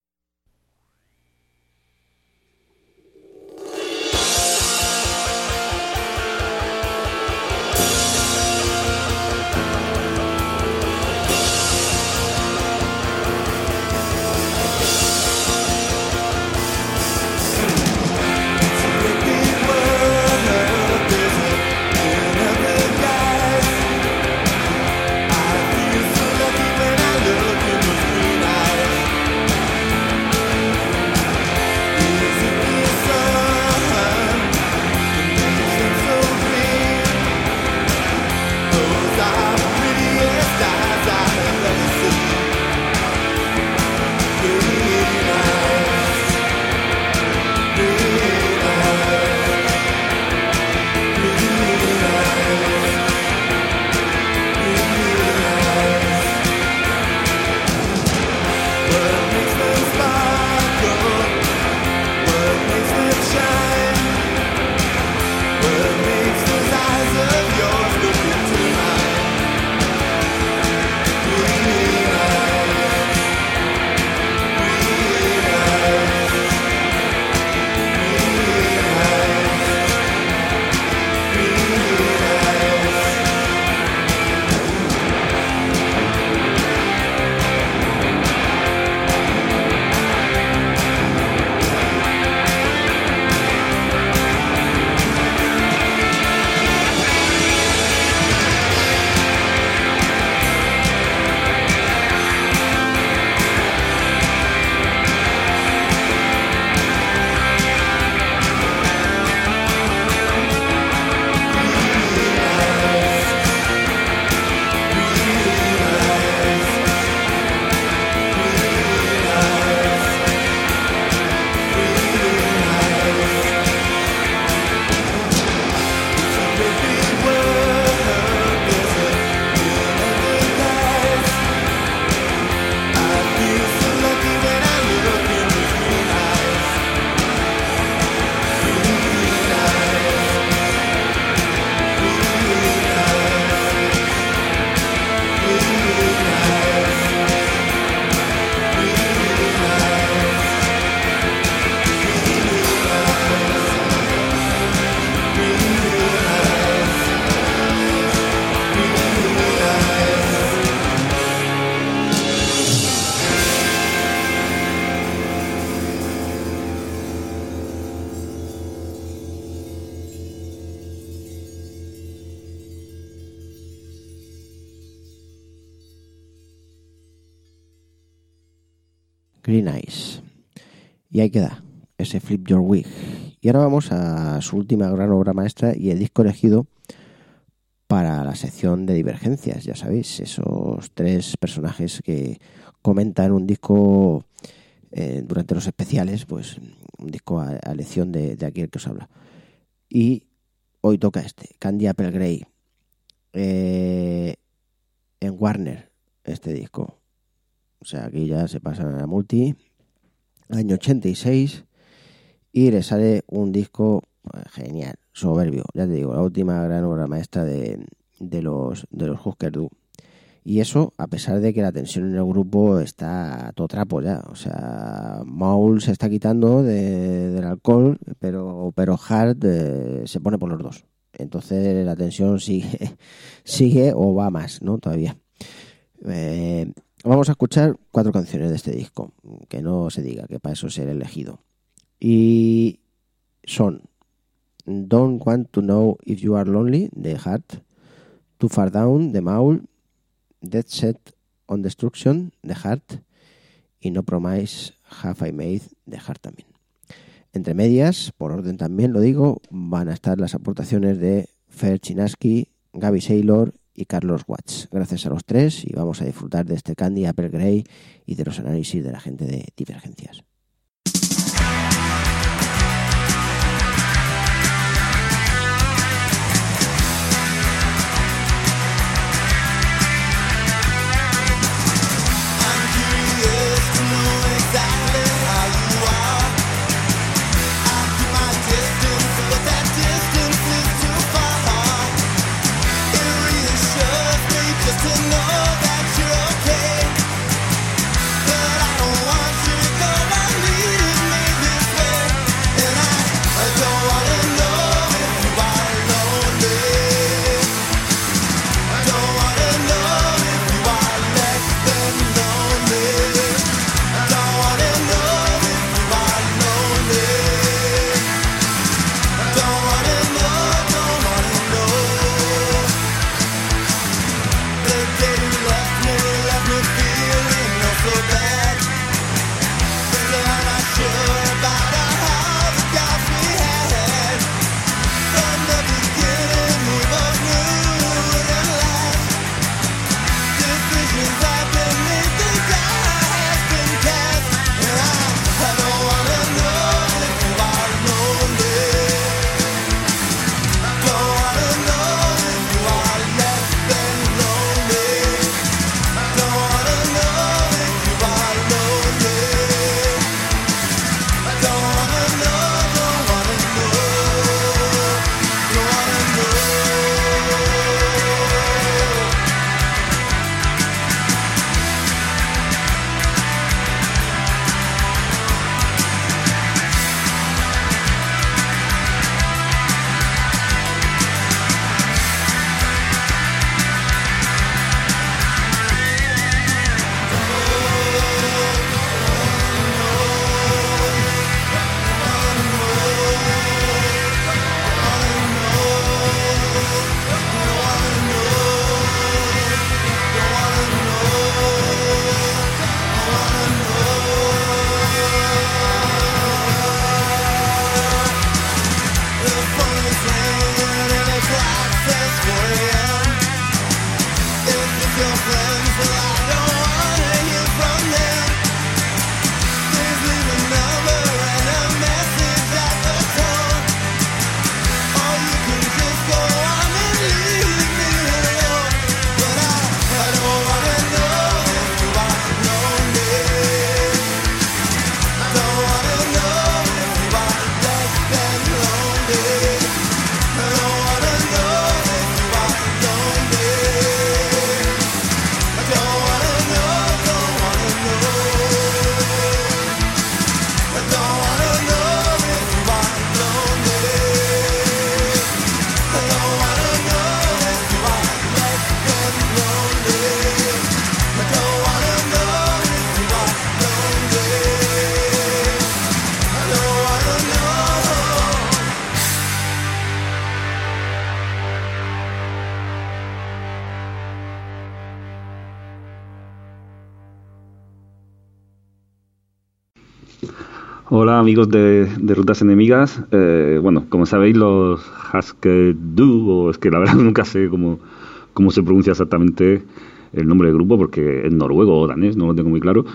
A: Green Eyes. Y ahí queda ese Flip Your Wig. Y ahora vamos a su última gran obra maestra y el disco elegido para la sección de Divergencias. Ya sabéis, esos tres personajes que comentan un disco durante los especiales, pues un disco a elección de aquel que os habla. Y hoy toca Candy Apple Grey, en Warner, este disco. O sea, aquí ya se pasan a la multi, año 86, y le sale un disco genial, soberbio. Ya te digo, la última gran obra maestra de los Husker Du. Y eso, a pesar de que la tensión en el grupo está a todo trapo ya. O sea, Maul se está quitando del alcohol, pero Hart se pone por los dos. Entonces la tensión sigue o va más, ¿no? Todavía. Vamos a escuchar 4 canciones de este disco, que no se diga, que para eso es el elegido. Y son Don't Want to Know If You Are Lonely, de Heart, Too Far Down, de Maul, Dead Set on Destruction, de Heart, y No Promise Have I Made, de Heart también. Entre medias, por orden también lo digo, van a estar las aportaciones de Fer Chinaski, Gaby Saylor y Carlos Watts. Gracias a los tres y vamos a disfrutar de este Candy Apple Grey y de los análisis de la gente de Divergencias.
D: Hola amigos de Rutas Enemigas. Bueno, como sabéis, los Husker Du, o es que la verdad nunca sé cómo se pronuncia exactamente el nombre del grupo porque es noruego o danés, no lo tengo muy claro.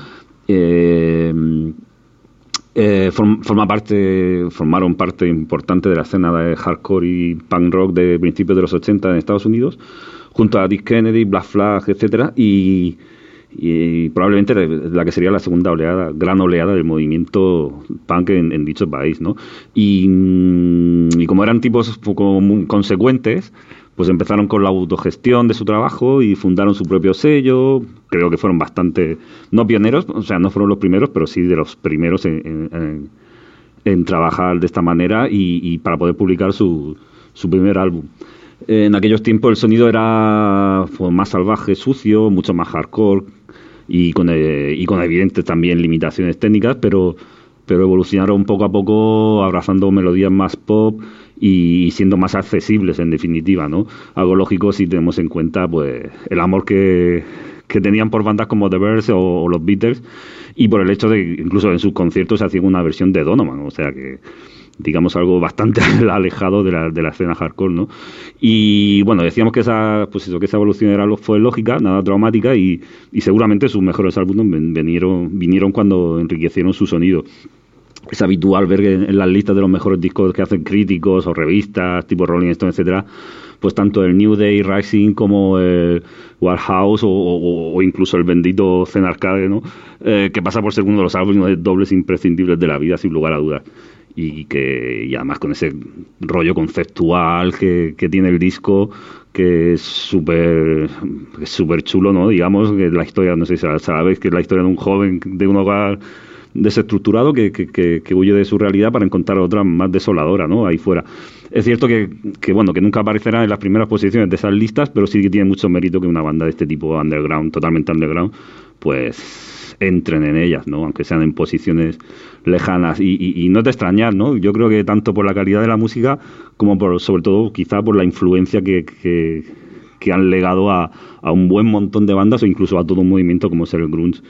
D: Formaron parte importante de la escena de hardcore y punk rock de principios de los 80 en Estados Unidos, junto a Dick Kennedy, Black Flag, etcétera, y probablemente la que sería la segunda gran oleada del movimiento punk en dicho país, ¿no? Y como eran tipos poco muy consecuentes, pues empezaron con la autogestión de su trabajo y fundaron su propio sello. Creo que fueron bastante, no pioneros, o sea, no fueron los primeros, pero sí de los primeros en trabajar de esta manera y para poder publicar su primer álbum. En aquellos tiempos el sonido era más salvaje, sucio, mucho más hardcore y con evidentes también limitaciones técnicas, pero evolucionaron poco a poco abrazando melodías más pop y siendo más accesibles en definitiva, ¿no? Algo lógico si tenemos en cuenta pues el amor que tenían por bandas como The Birds o los Beatles, y por el hecho de que incluso en sus conciertos se hacían una versión de Donovan, o sea que digamos algo bastante alejado de la escena hardcore, ¿no? Y bueno, decíamos que esa evolución fue lógica, nada traumática, y seguramente sus mejores álbumes vinieron cuando enriquecieron su sonido. Es habitual ver que en las listas de los mejores discos que hacen críticos o revistas tipo Rolling Stone, etcétera, pues tanto el New Day Rising como el Warhouse o incluso el bendito Zen Arcade, ¿no? Que pasa por ser uno de los álbumes dobles imprescindibles de la vida, sin lugar a dudas. Y además con ese rollo conceptual que tiene el disco, que es súper chulo, ¿no? Digamos que la historia, no sé si sabéis, que es la historia de un joven de un hogar desestructurado que huye de su realidad para encontrar otra más desoladora, ¿no? Ahí fuera. Es cierto que nunca aparecerá en las primeras posiciones de esas listas, pero sí que tiene mucho mérito que una banda de este tipo underground, totalmente underground, pues entren en ellas, ¿no? Aunque sean en posiciones lejanas, y no es de extrañar, ¿no? Yo creo que tanto por la calidad de la música como sobre todo quizá por la influencia que han legado a un buen montón de bandas o incluso a todo un movimiento como es el grunge.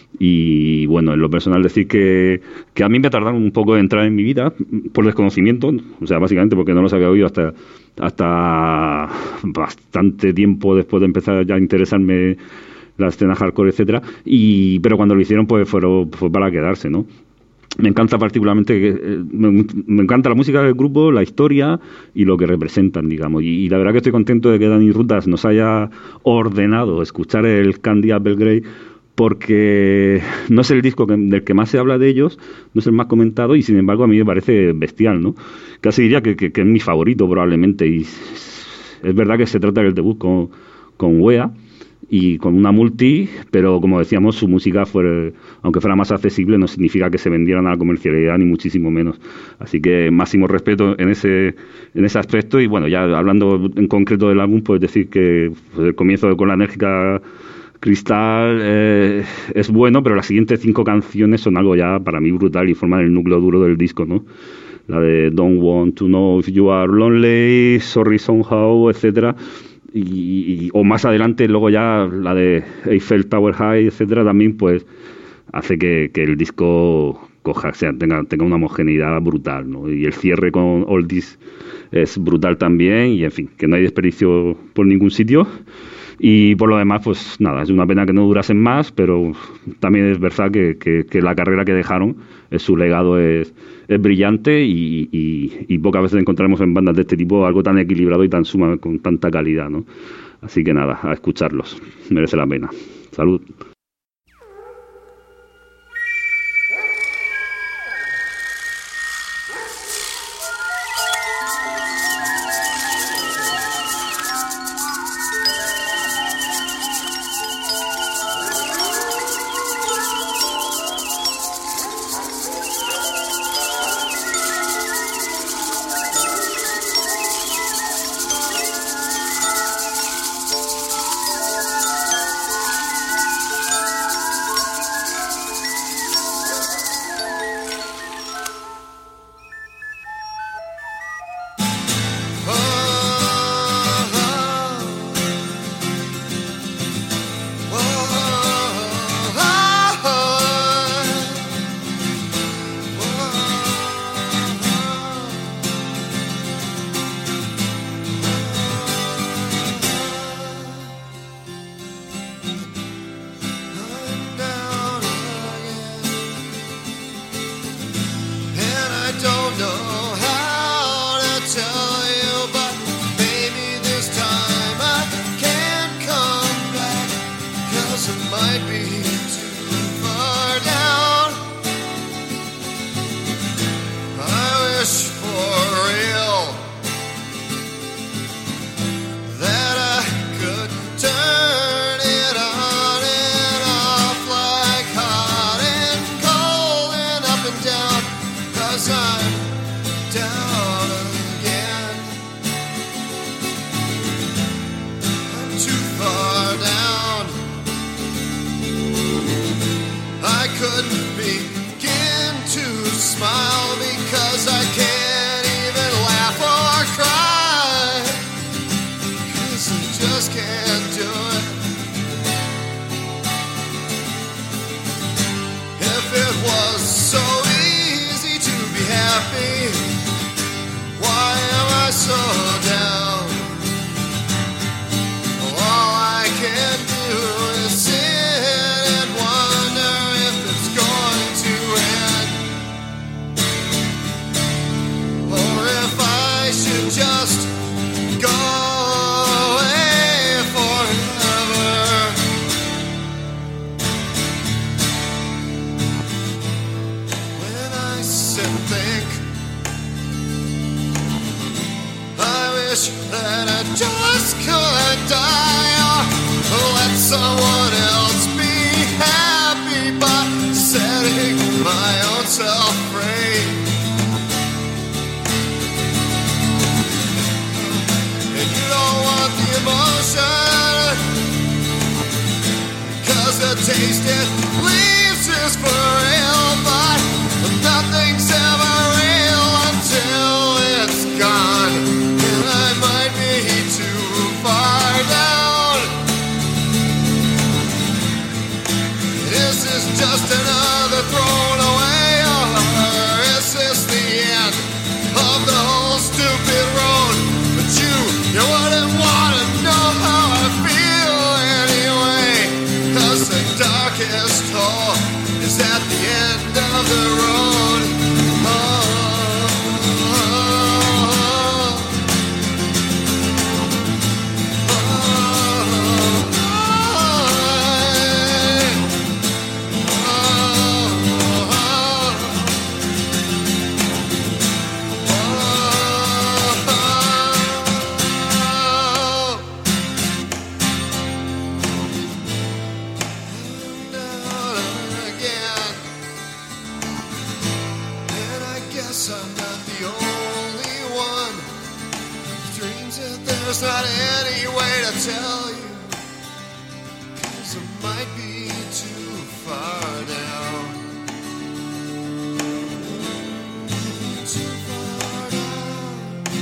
D: Y bueno, en lo personal decir que a mí me tardaron un poco en entrar en mi vida por desconocimiento, o sea, básicamente porque no los había oído hasta bastante tiempo después de empezar ya a interesarme la escena hardcore, etcétera, pero cuando lo hicieron pues fue para quedarse, ¿no? Me encanta particularmente, me encanta la música del grupo, la historia y lo que representan, digamos. Y la verdad que estoy contento de que Dani Rutas nos haya ordenado escuchar el Candy Apple Grey, porque no es el disco del que más se habla de ellos, no es el más comentado, y sin embargo a mí me parece bestial, ¿no? Casi diría que es mi favorito probablemente, y es verdad que se trata del debut con Wea y con una multi, pero como decíamos, su música aunque fuera más accesible, no significa que se vendieran a la comercialidad ni muchísimo menos. Así que máximo respeto en ese aspecto. Y bueno, ya hablando en concreto del álbum, pues decir que el comienzo con la enérgica Cristal es bueno, pero las siguientes 5 canciones son algo ya para mí brutal y forman el núcleo duro del disco, ¿no? La de Don't Want to Know If You Are Lonely, Sorry Somehow, etcétera, o más adelante luego ya la de Eiffel Tower High, etcétera, también pues hace que el disco tenga una homogeneidad brutal, ¿no? Y el cierre con All This es brutal también, y en fin, que no hay desperdicio por ningún sitio. Y por lo demás, pues nada, es una pena que no durasen más, pero también es verdad que la carrera que dejaron, su legado es brillante, y pocas veces encontraremos en bandas de este tipo algo tan equilibrado y con tanta calidad, ¿no? Así que nada, a escucharlos, merece la pena. Salud.
B: don't know how to tell you, but maybe this time I can come back, 'cause it might be too far down. I wish for real that I could turn it on and off like hot and cold and up and down, 'cause I'm down again. I'm too far down. I couldn't begin to smile because I can't even laugh or cry, 'cause I just can't do it. If it was so easy to be happy, why am I so down? All I can do is sit and wonder if it's going to end, or if I should just go away forever. When I sit and think, I wish that I just could die, or let someone else be happy by setting my own self free. And you don't want the emotion, 'cause the taste it leaves is for real, but nothing's ever real until it's gone, and I might be too far down. Is this just another thrown away, or is this the end of the whole stupid road? But you wouldn't want to know how I feel anyway, 'cause the darkest hole is at the end of the road. I'm not the only one who dreams that there's not any way to tell you, 'cause it might be too far down. Too far down.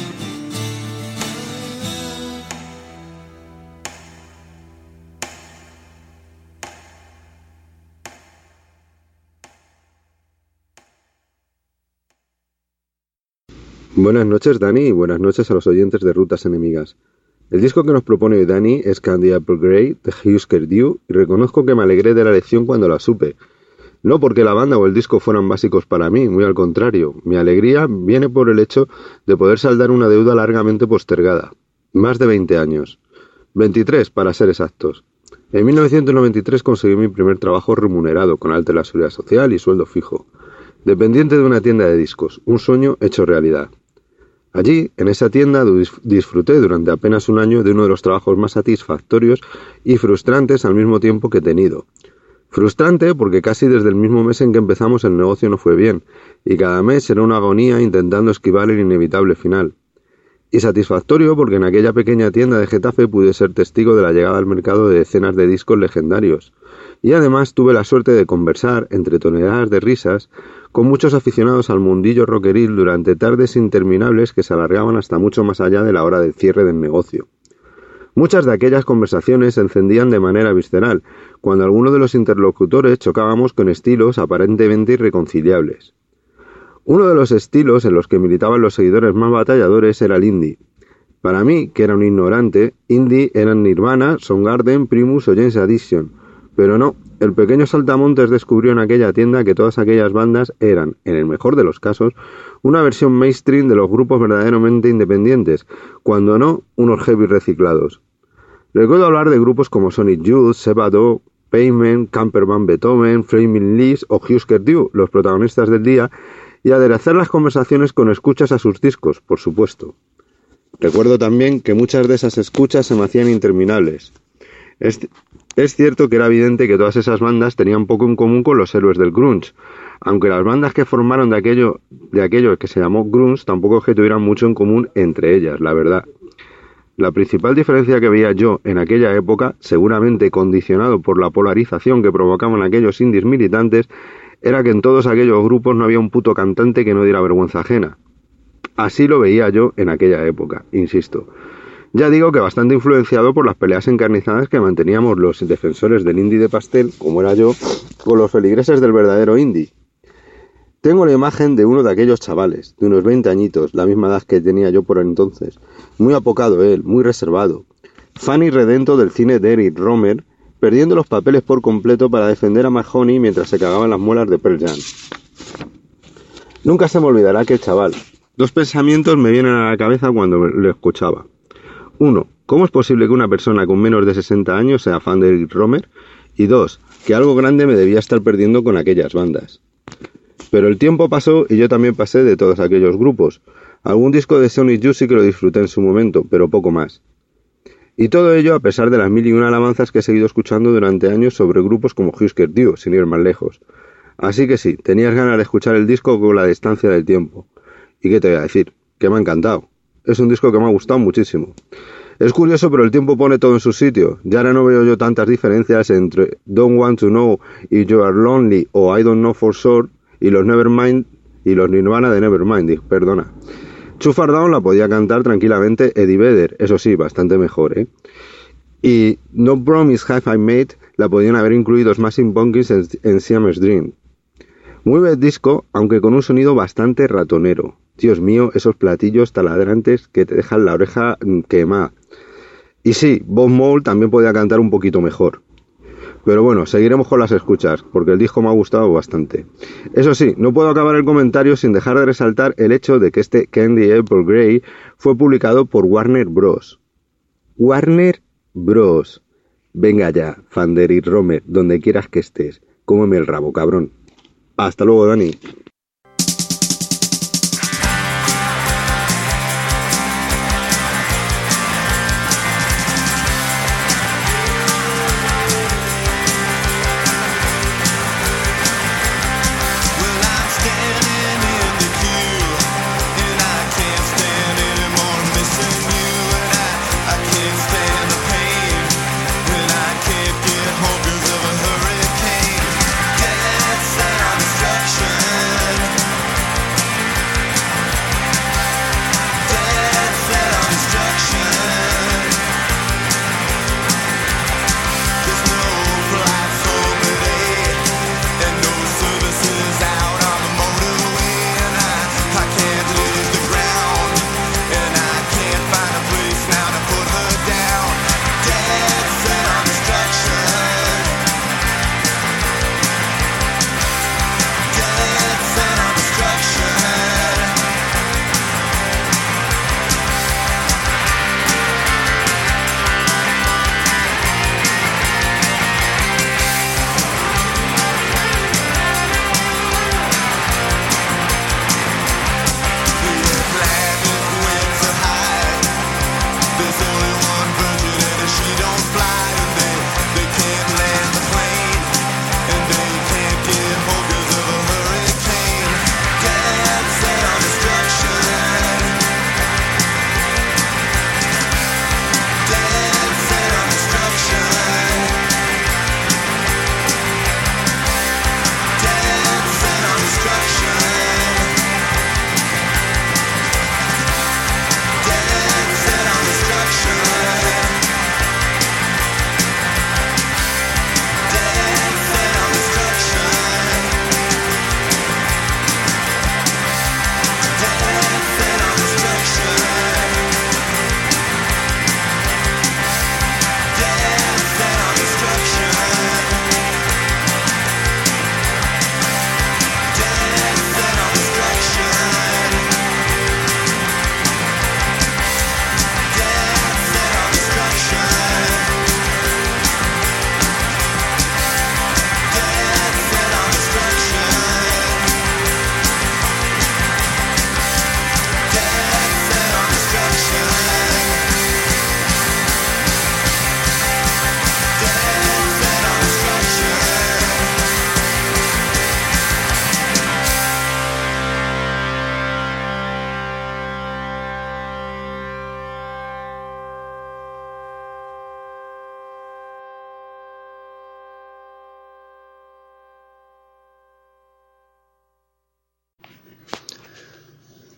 E: Buenas noches, Dani, y buenas noches a los oyentes de Rutas Enemigas. El disco que nos propone hoy Dani es Candy Apple Grey de Husker Du, y reconozco que me alegré de la elección cuando la supe. No porque la banda o el disco fueran básicos para mí, muy al contrario. Mi alegría viene por el hecho de poder saldar una deuda largamente postergada. Más de 20 años. 23 para ser exactos. En 1993 conseguí mi primer trabajo remunerado, con alta en la seguridad social y sueldo fijo. Dependiente de una tienda de discos, un sueño hecho realidad. Allí, en esa tienda, disfruté durante apenas un año de uno de los trabajos más satisfactorios y frustrantes al mismo tiempo que he tenido. Frustrante porque casi desde el mismo mes en que empezamos el negocio no fue bien, y cada mes era una agonía intentando esquivar el inevitable final. Y satisfactorio porque en aquella pequeña tienda de Getafe pude ser testigo de la llegada al mercado de decenas de discos legendarios. Y además tuve la suerte de conversar, entre toneladas de risas, con muchos aficionados al mundillo rockeril durante tardes interminables que se alargaban hasta mucho más allá de la hora del cierre del negocio. Muchas de aquellas conversaciones se encendían de manera visceral, cuando algunos de los interlocutores chocábamos con estilos aparentemente irreconciliables. Uno de los estilos en los que militaban los seguidores más batalladores era el indie. Para mí, que era un ignorante, indie eran Nirvana, Soundgarden, Primus o Jane's Addiction. Pero no, el pequeño saltamontes descubrió en aquella tienda que todas aquellas bandas eran, en el mejor de los casos, una versión mainstream de los grupos verdaderamente independientes, cuando no, unos heavy reciclados. Recuerdo hablar de grupos como Sonic Youth, Sebado, Payment, Campervan Beethoven, Flaming Lips o Husker Du, los protagonistas del día, y aderezar las conversaciones con escuchas a sus discos, por supuesto. Recuerdo también que muchas de esas escuchas se me hacían interminables. Es cierto que era evidente que todas esas bandas tenían poco en común con los héroes del grunge, aunque las bandas que formaron de aquello que se llamó grunge tampoco es que tuvieran mucho en común entre ellas, la verdad. La principal diferencia que veía yo en aquella época, seguramente condicionado por la polarización que provocaban aquellos indies militantes, era que en todos aquellos grupos no había un puto cantante que no diera vergüenza ajena. Así lo veía yo en aquella época, insisto. Ya digo que bastante influenciado por las peleas encarnizadas que manteníamos los defensores del indie de pastel, como era yo, con los feligreses del verdadero indie. Tengo la imagen de uno de aquellos chavales, de unos 20 añitos, la misma edad que tenía yo por entonces. Muy apocado él, muy reservado. Fan y redento del cine de Eric Romer, perdiendo los papeles por completo para defender a Mahoney mientras se cagaban las muelas de Pearl Jam. Nunca se me olvidará aquel chaval. Dos pensamientos me vienen a la cabeza cuando lo escuchaba. Uno, ¿cómo es posible que una persona con menos de 60 años sea fan de Eric Romer? Y dos, que algo grande me debía estar perdiendo con aquellas bandas. Pero el tiempo pasó y yo también pasé de todos aquellos grupos. Algún disco de Sonic Youth sí que lo disfruté en su momento, pero poco más. Y todo ello a pesar de las 1001 alabanzas que he seguido escuchando durante años sobre grupos como Husker Du, sin ir más lejos. Así que sí, tenías ganas de escuchar el disco con la distancia del tiempo. ¿Y qué te voy a decir? Que me ha encantado. Es un disco que me ha gustado muchísimo. Es curioso, pero el tiempo pone todo en su sitio. Ya ahora no veo yo tantas diferencias entre Don't Want to Know y You Are Lonely o I Don't Know For Sure y los Nevermind y los Nirvana de Nevermind, perdona. Too Far Down la podía cantar tranquilamente Eddie Vedder, eso sí, bastante mejor, ¿eh? Y No Promise Have I Made la podían haber incluido Smashing Pumpkins en Siamese Dream. Muy buen disco, aunque con un sonido bastante ratonero. Dios mío, esos platillos taladrantes que te dejan la oreja quemada. Y sí, Bob Mould también podía cantar un poquito mejor. Pero bueno, seguiremos con las escuchas, porque el disco me ha gustado bastante. Eso sí, no puedo acabar el comentario sin dejar de resaltar el hecho de que este Candy Apple Grey fue publicado por Warner Bros. Warner Bros. Venga ya, fan de Eric Romer, donde quieras que estés. Cómeme el rabo, cabrón. Hasta luego, Dani.
B: Destruction.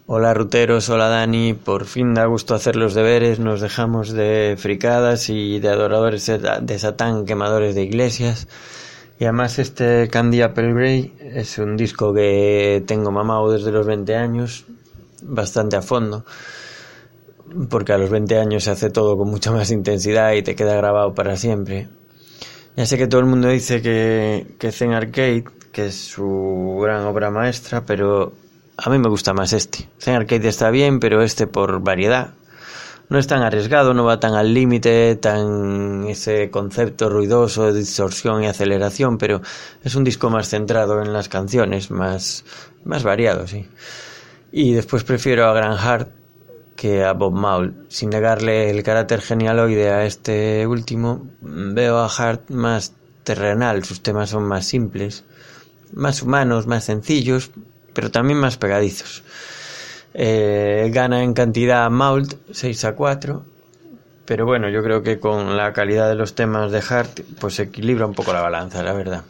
F: Hola ruteros, hola Dani, por fin da gusto hacer los deberes, nos dejamos de fricadas y de adoradores de Satán, quemadores de iglesias. Y además este Candy Apple Grey es un disco que tengo mamado desde los 20 años, bastante a fondo, porque a los 20 años se hace todo con mucha más intensidad y te queda grabado para siempre. Ya sé que todo el mundo dice que Zen Arcade, que es su gran obra maestra, pero a mí me gusta más este. Zen Arcade está bien, pero este por variedad. No es tan arriesgado, no va tan al límite, tan ese concepto ruidoso de distorsión y aceleración, pero es un disco más centrado en las canciones, más variado, sí. Y después prefiero a Grant Hart que a Bob Maul. Sin negarle el carácter genialoide a este último, veo a Hart más terrenal, sus temas son más simples, más humanos, más sencillos, pero también más pegadizos. Gana en cantidad Mault 6-4, pero bueno, yo creo que con la calidad de los temas de Hart pues se equilibra un poco la balanza, la verdad.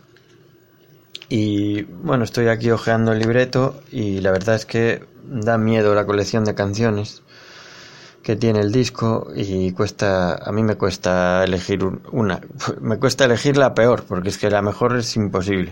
F: Y bueno, estoy aquí hojeando el libreto y la verdad es que da miedo la colección de canciones que tiene el disco y a mí me cuesta elegir me cuesta elegir la peor, porque es que la mejor es imposible.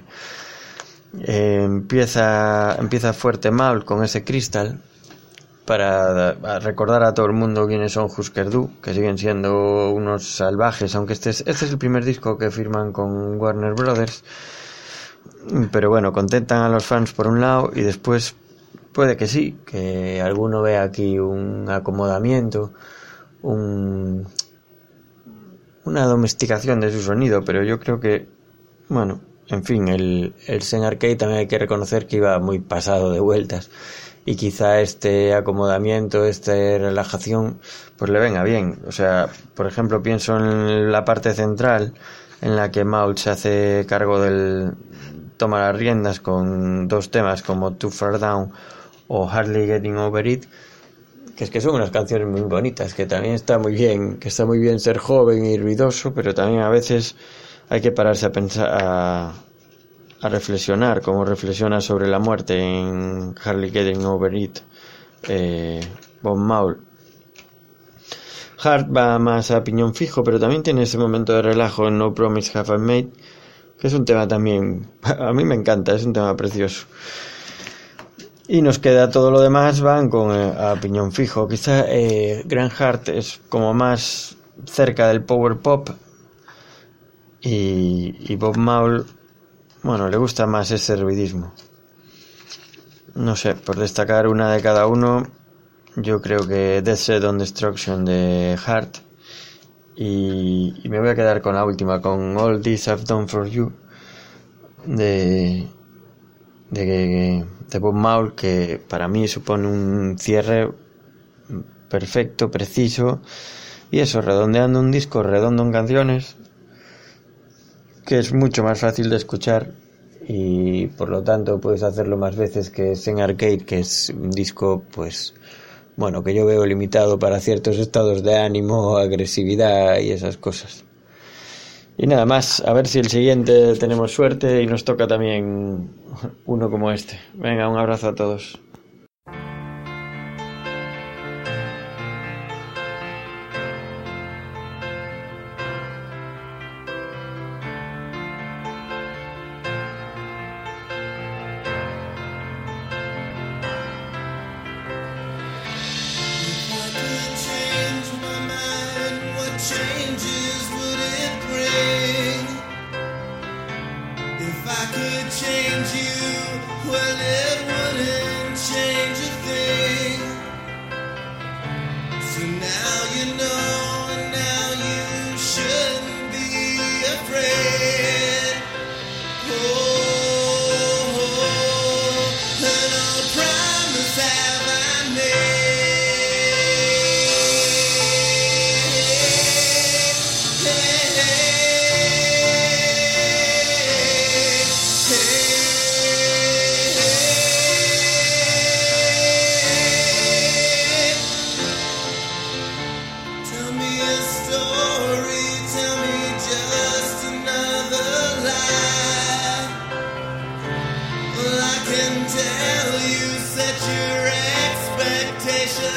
F: Empieza fuerte Maul con ese Crystal para recordar a todo el mundo quiénes son Husker Du, que siguen siendo unos salvajes, aunque este es el primer disco que firman con Warner Brothers, pero bueno, contentan a los fans por un lado y después puede que sí, que alguno vea aquí un acomodamiento, una domesticación de su sonido, pero yo creo que, bueno, en fin, el Zen Arcade también hay que reconocer que iba muy pasado de vueltas y quizá este acomodamiento, esta relajación, pues le venga bien. O sea, por ejemplo, pienso en la parte central en la que Maul se hace cargo toma las riendas con dos temas como Too Far Down o Hardly Getting Over It, que es que son unas canciones muy bonitas, que también está muy bien ser joven y ruidoso, pero también a veces hay que pararse a pensar, a reflexionar, como reflexiona sobre la muerte en Hardly Getting Over It Bob Maul. Hart va más a piñón fijo, pero también tiene ese momento de relajo en No Promise Have I Made, que es un tema también, a mí me encanta, es un tema precioso. Y nos queda todo lo demás, van a piñón fijo. Quizá Grant Hart es como más cerca del power pop y Bob Maul, bueno, le gusta más ese ruidismo. No sé, por destacar una de cada uno, yo creo que Death Set on Destruction de Hart y me voy a quedar con la última, con All This I've Done For You de Bob Maul, que para mí supone un cierre perfecto, preciso y eso, redondeando un disco redondo en canciones, que es mucho más fácil de escuchar y por lo tanto puedes hacerlo más veces que Zen Arcade, que es un disco pues bueno, que yo veo limitado para ciertos estados de ánimo, agresividad y esas cosas. Y nada más, a ver si el siguiente tenemos suerte y nos toca también uno como este. Venga, un abrazo a todos.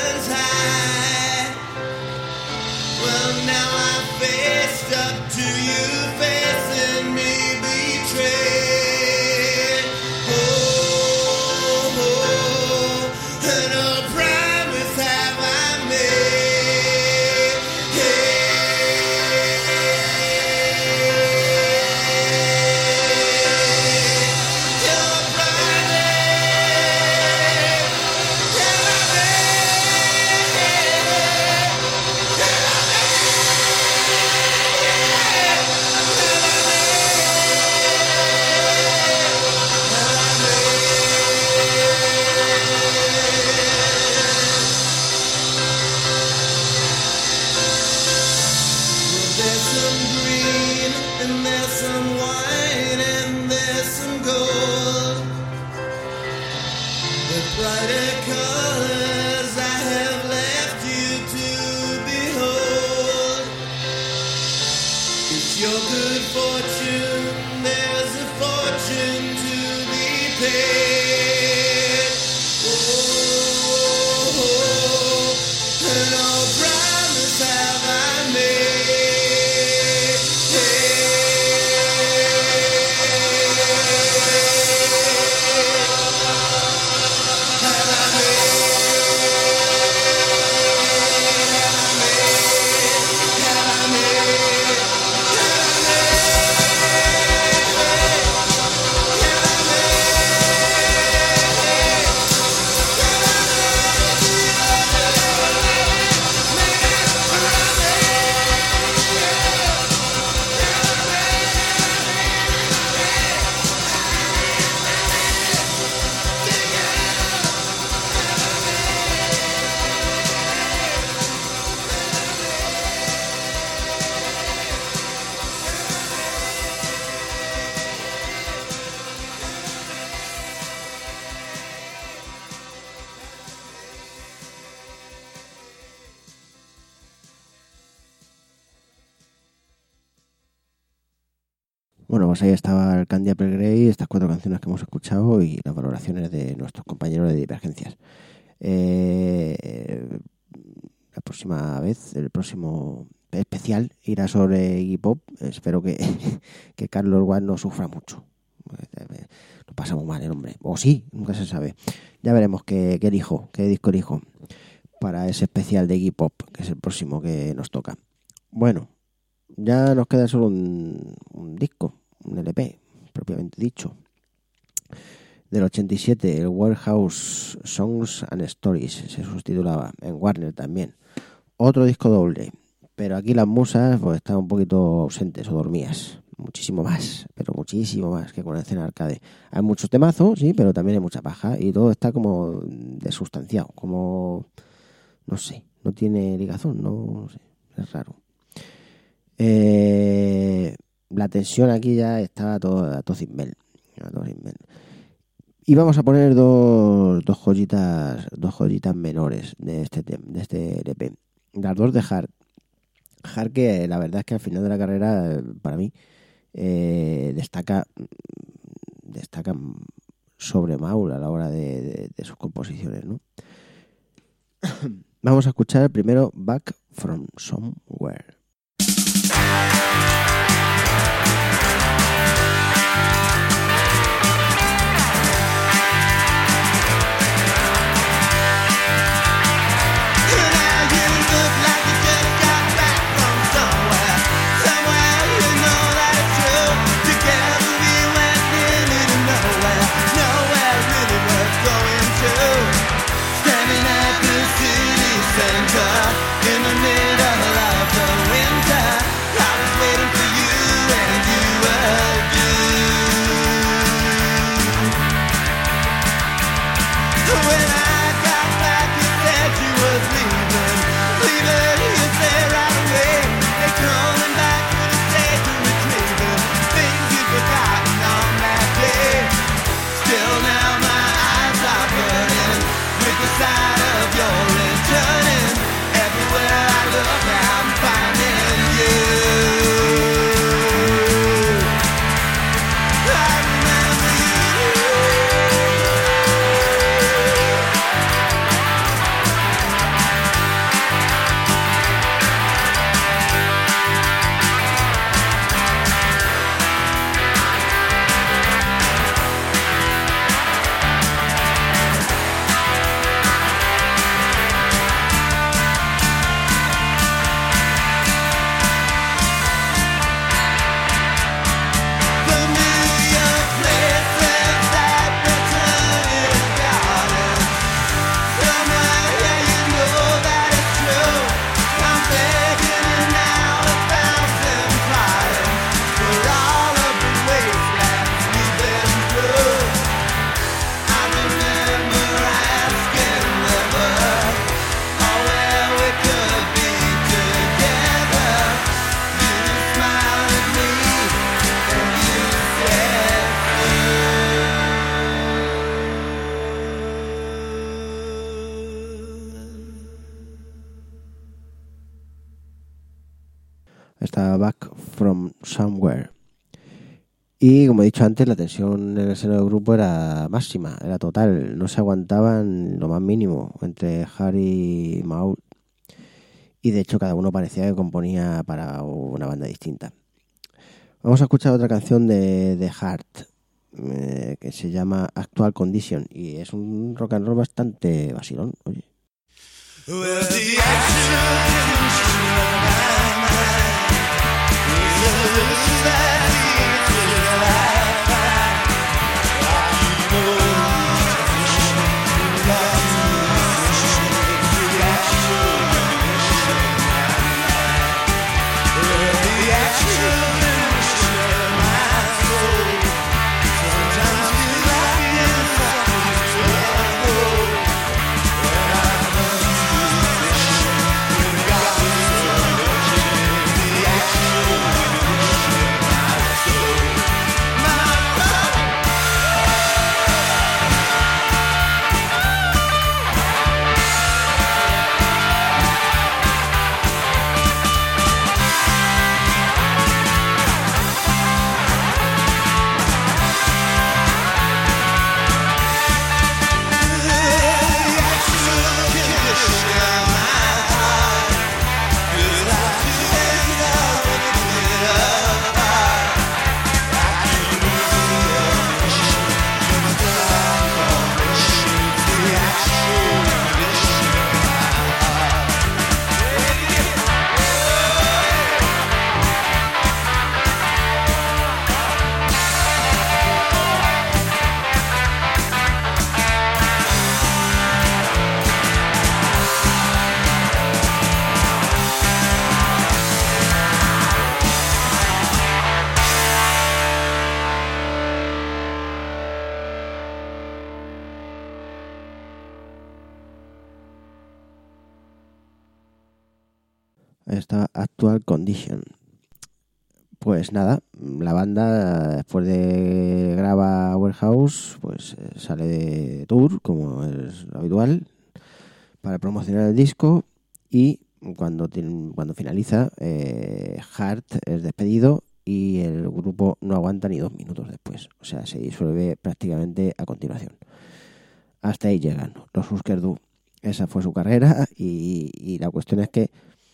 B: heavens high. Well, now I faced up to you, facing me betrayed. Oh, and a promise have I made. Your There's some green and there's some white and there's some gold. The brighter colors I have left you to behold. It's your good fortune, there's a fortune to be paid. Oh, and no promise have I made.
A: Bueno, pues ahí estaba el Candy Apple Grey, estas 4 canciones que hemos escuchado y las valoraciones de nuestros compañeros de Divergencias. La próxima vez, el próximo especial irá sobre Iggy Pop. Espero que Carlos Watt no sufra mucho. Lo pasamos mal el hombre. O sí, nunca se sabe. Ya veremos qué disco elijo para ese especial de Iggy Pop, que es el próximo que nos toca. Bueno, ya nos queda solo un disco, un LP, propiamente dicho. Del 87, el Warehouse Songs and Stories, se subtitulaba, en Warner también. Otro disco doble, pero aquí las musas pues están un poquito ausentes o dormidas. Muchísimo más, pero muchísimo más que con el escena arcade. Hay muchos temazos, sí, pero también hay mucha paja y todo está como desustanciado, como, no sé, no tiene ligazón, no sé, es raro. La tensión aquí ya estaba a todo cimbel. Y vamos a poner dos joyitas menores de este LP. Las dos de Hard. Hard, que la verdad es que al final de la carrera, para mí, destaca sobre Maul a la hora de sus composiciones, ¿no? Vamos a escuchar primero Back from Somewhere.
B: In the middle of the
A: Esta Back From Somewhere. Y como he dicho antes, la tensión en el seno del grupo era máxima, era total. No se aguantaban lo más mínimo entre Harry y Maul. Y de hecho cada uno parecía que componía para una banda distinta. Vamos a escuchar otra canción de Heart, que se llama Actual Condition. Y es un rock and roll bastante vacilón, oye.
B: Well, the action
A: Esta Actual Condition. Pues nada, la banda después de graba Warehouse, pues sale de tour, como es lo habitual, para promocionar el disco, y cuando finaliza, Hart es despedido y el grupo no aguanta ni 2 minutos después. O sea, se disuelve prácticamente a continuación. Hasta ahí llegan los Husker Du. Esa fue su carrera y la cuestión es que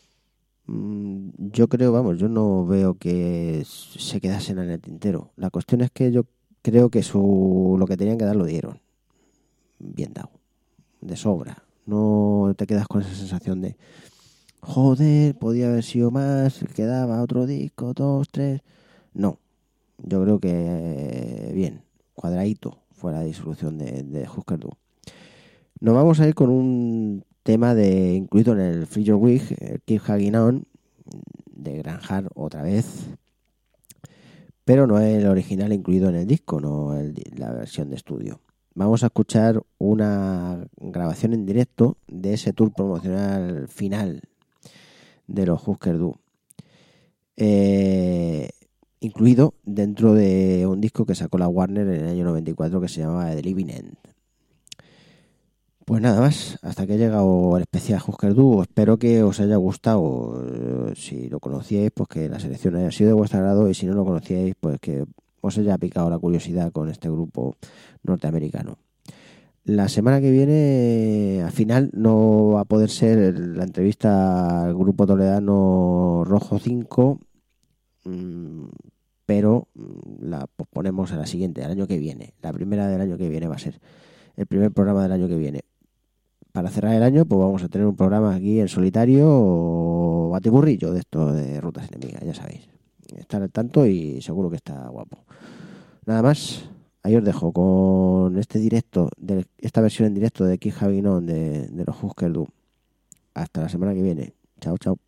A: yo creo, yo no veo que se quedasen en el tintero. La cuestión es que yo creo que lo que tenían que dar lo dieron. Bien dado. De sobra. No te quedas con esa sensación de joder, podía haber sido más, quedaba otro disco, 2, 3. No. Yo creo que bien, cuadradito fue la disolución de Husker Du. Nos vamos a ir con un tema incluido en el Free Your Wig, Keep Hanging On, de Graham otra vez, pero no el original incluido en el disco, no la versión de estudio. Vamos a escuchar una grabación en directo de ese tour promocional final de los Husker Du, incluido dentro de un disco que sacó la Warner en el año 94 que se llamaba The Living End. Pues nada más, hasta que ha llegado el especial Husker Du. Espero que os haya gustado. Si lo conocíais, pues que la selección haya sido de vuestro agrado, y si no lo conocíais, pues que os haya picado la curiosidad con este grupo norteamericano. La semana que viene, al final, no va a poder ser la entrevista al grupo toledano Rojo 5, pero la posponemos a la siguiente, al año que viene. La primera del año que viene va a ser el primer programa del año que viene. Para cerrar el año, pues vamos a tener un programa aquí en solitario o batiburrillo de esto de Rutas Enemigas, ya sabéis. Estar al tanto y seguro que está guapo. Nada más, ahí os dejo con esta versión en directo de Keep Hanging On de los Husker Du. Hasta la semana que viene. Chao, chao.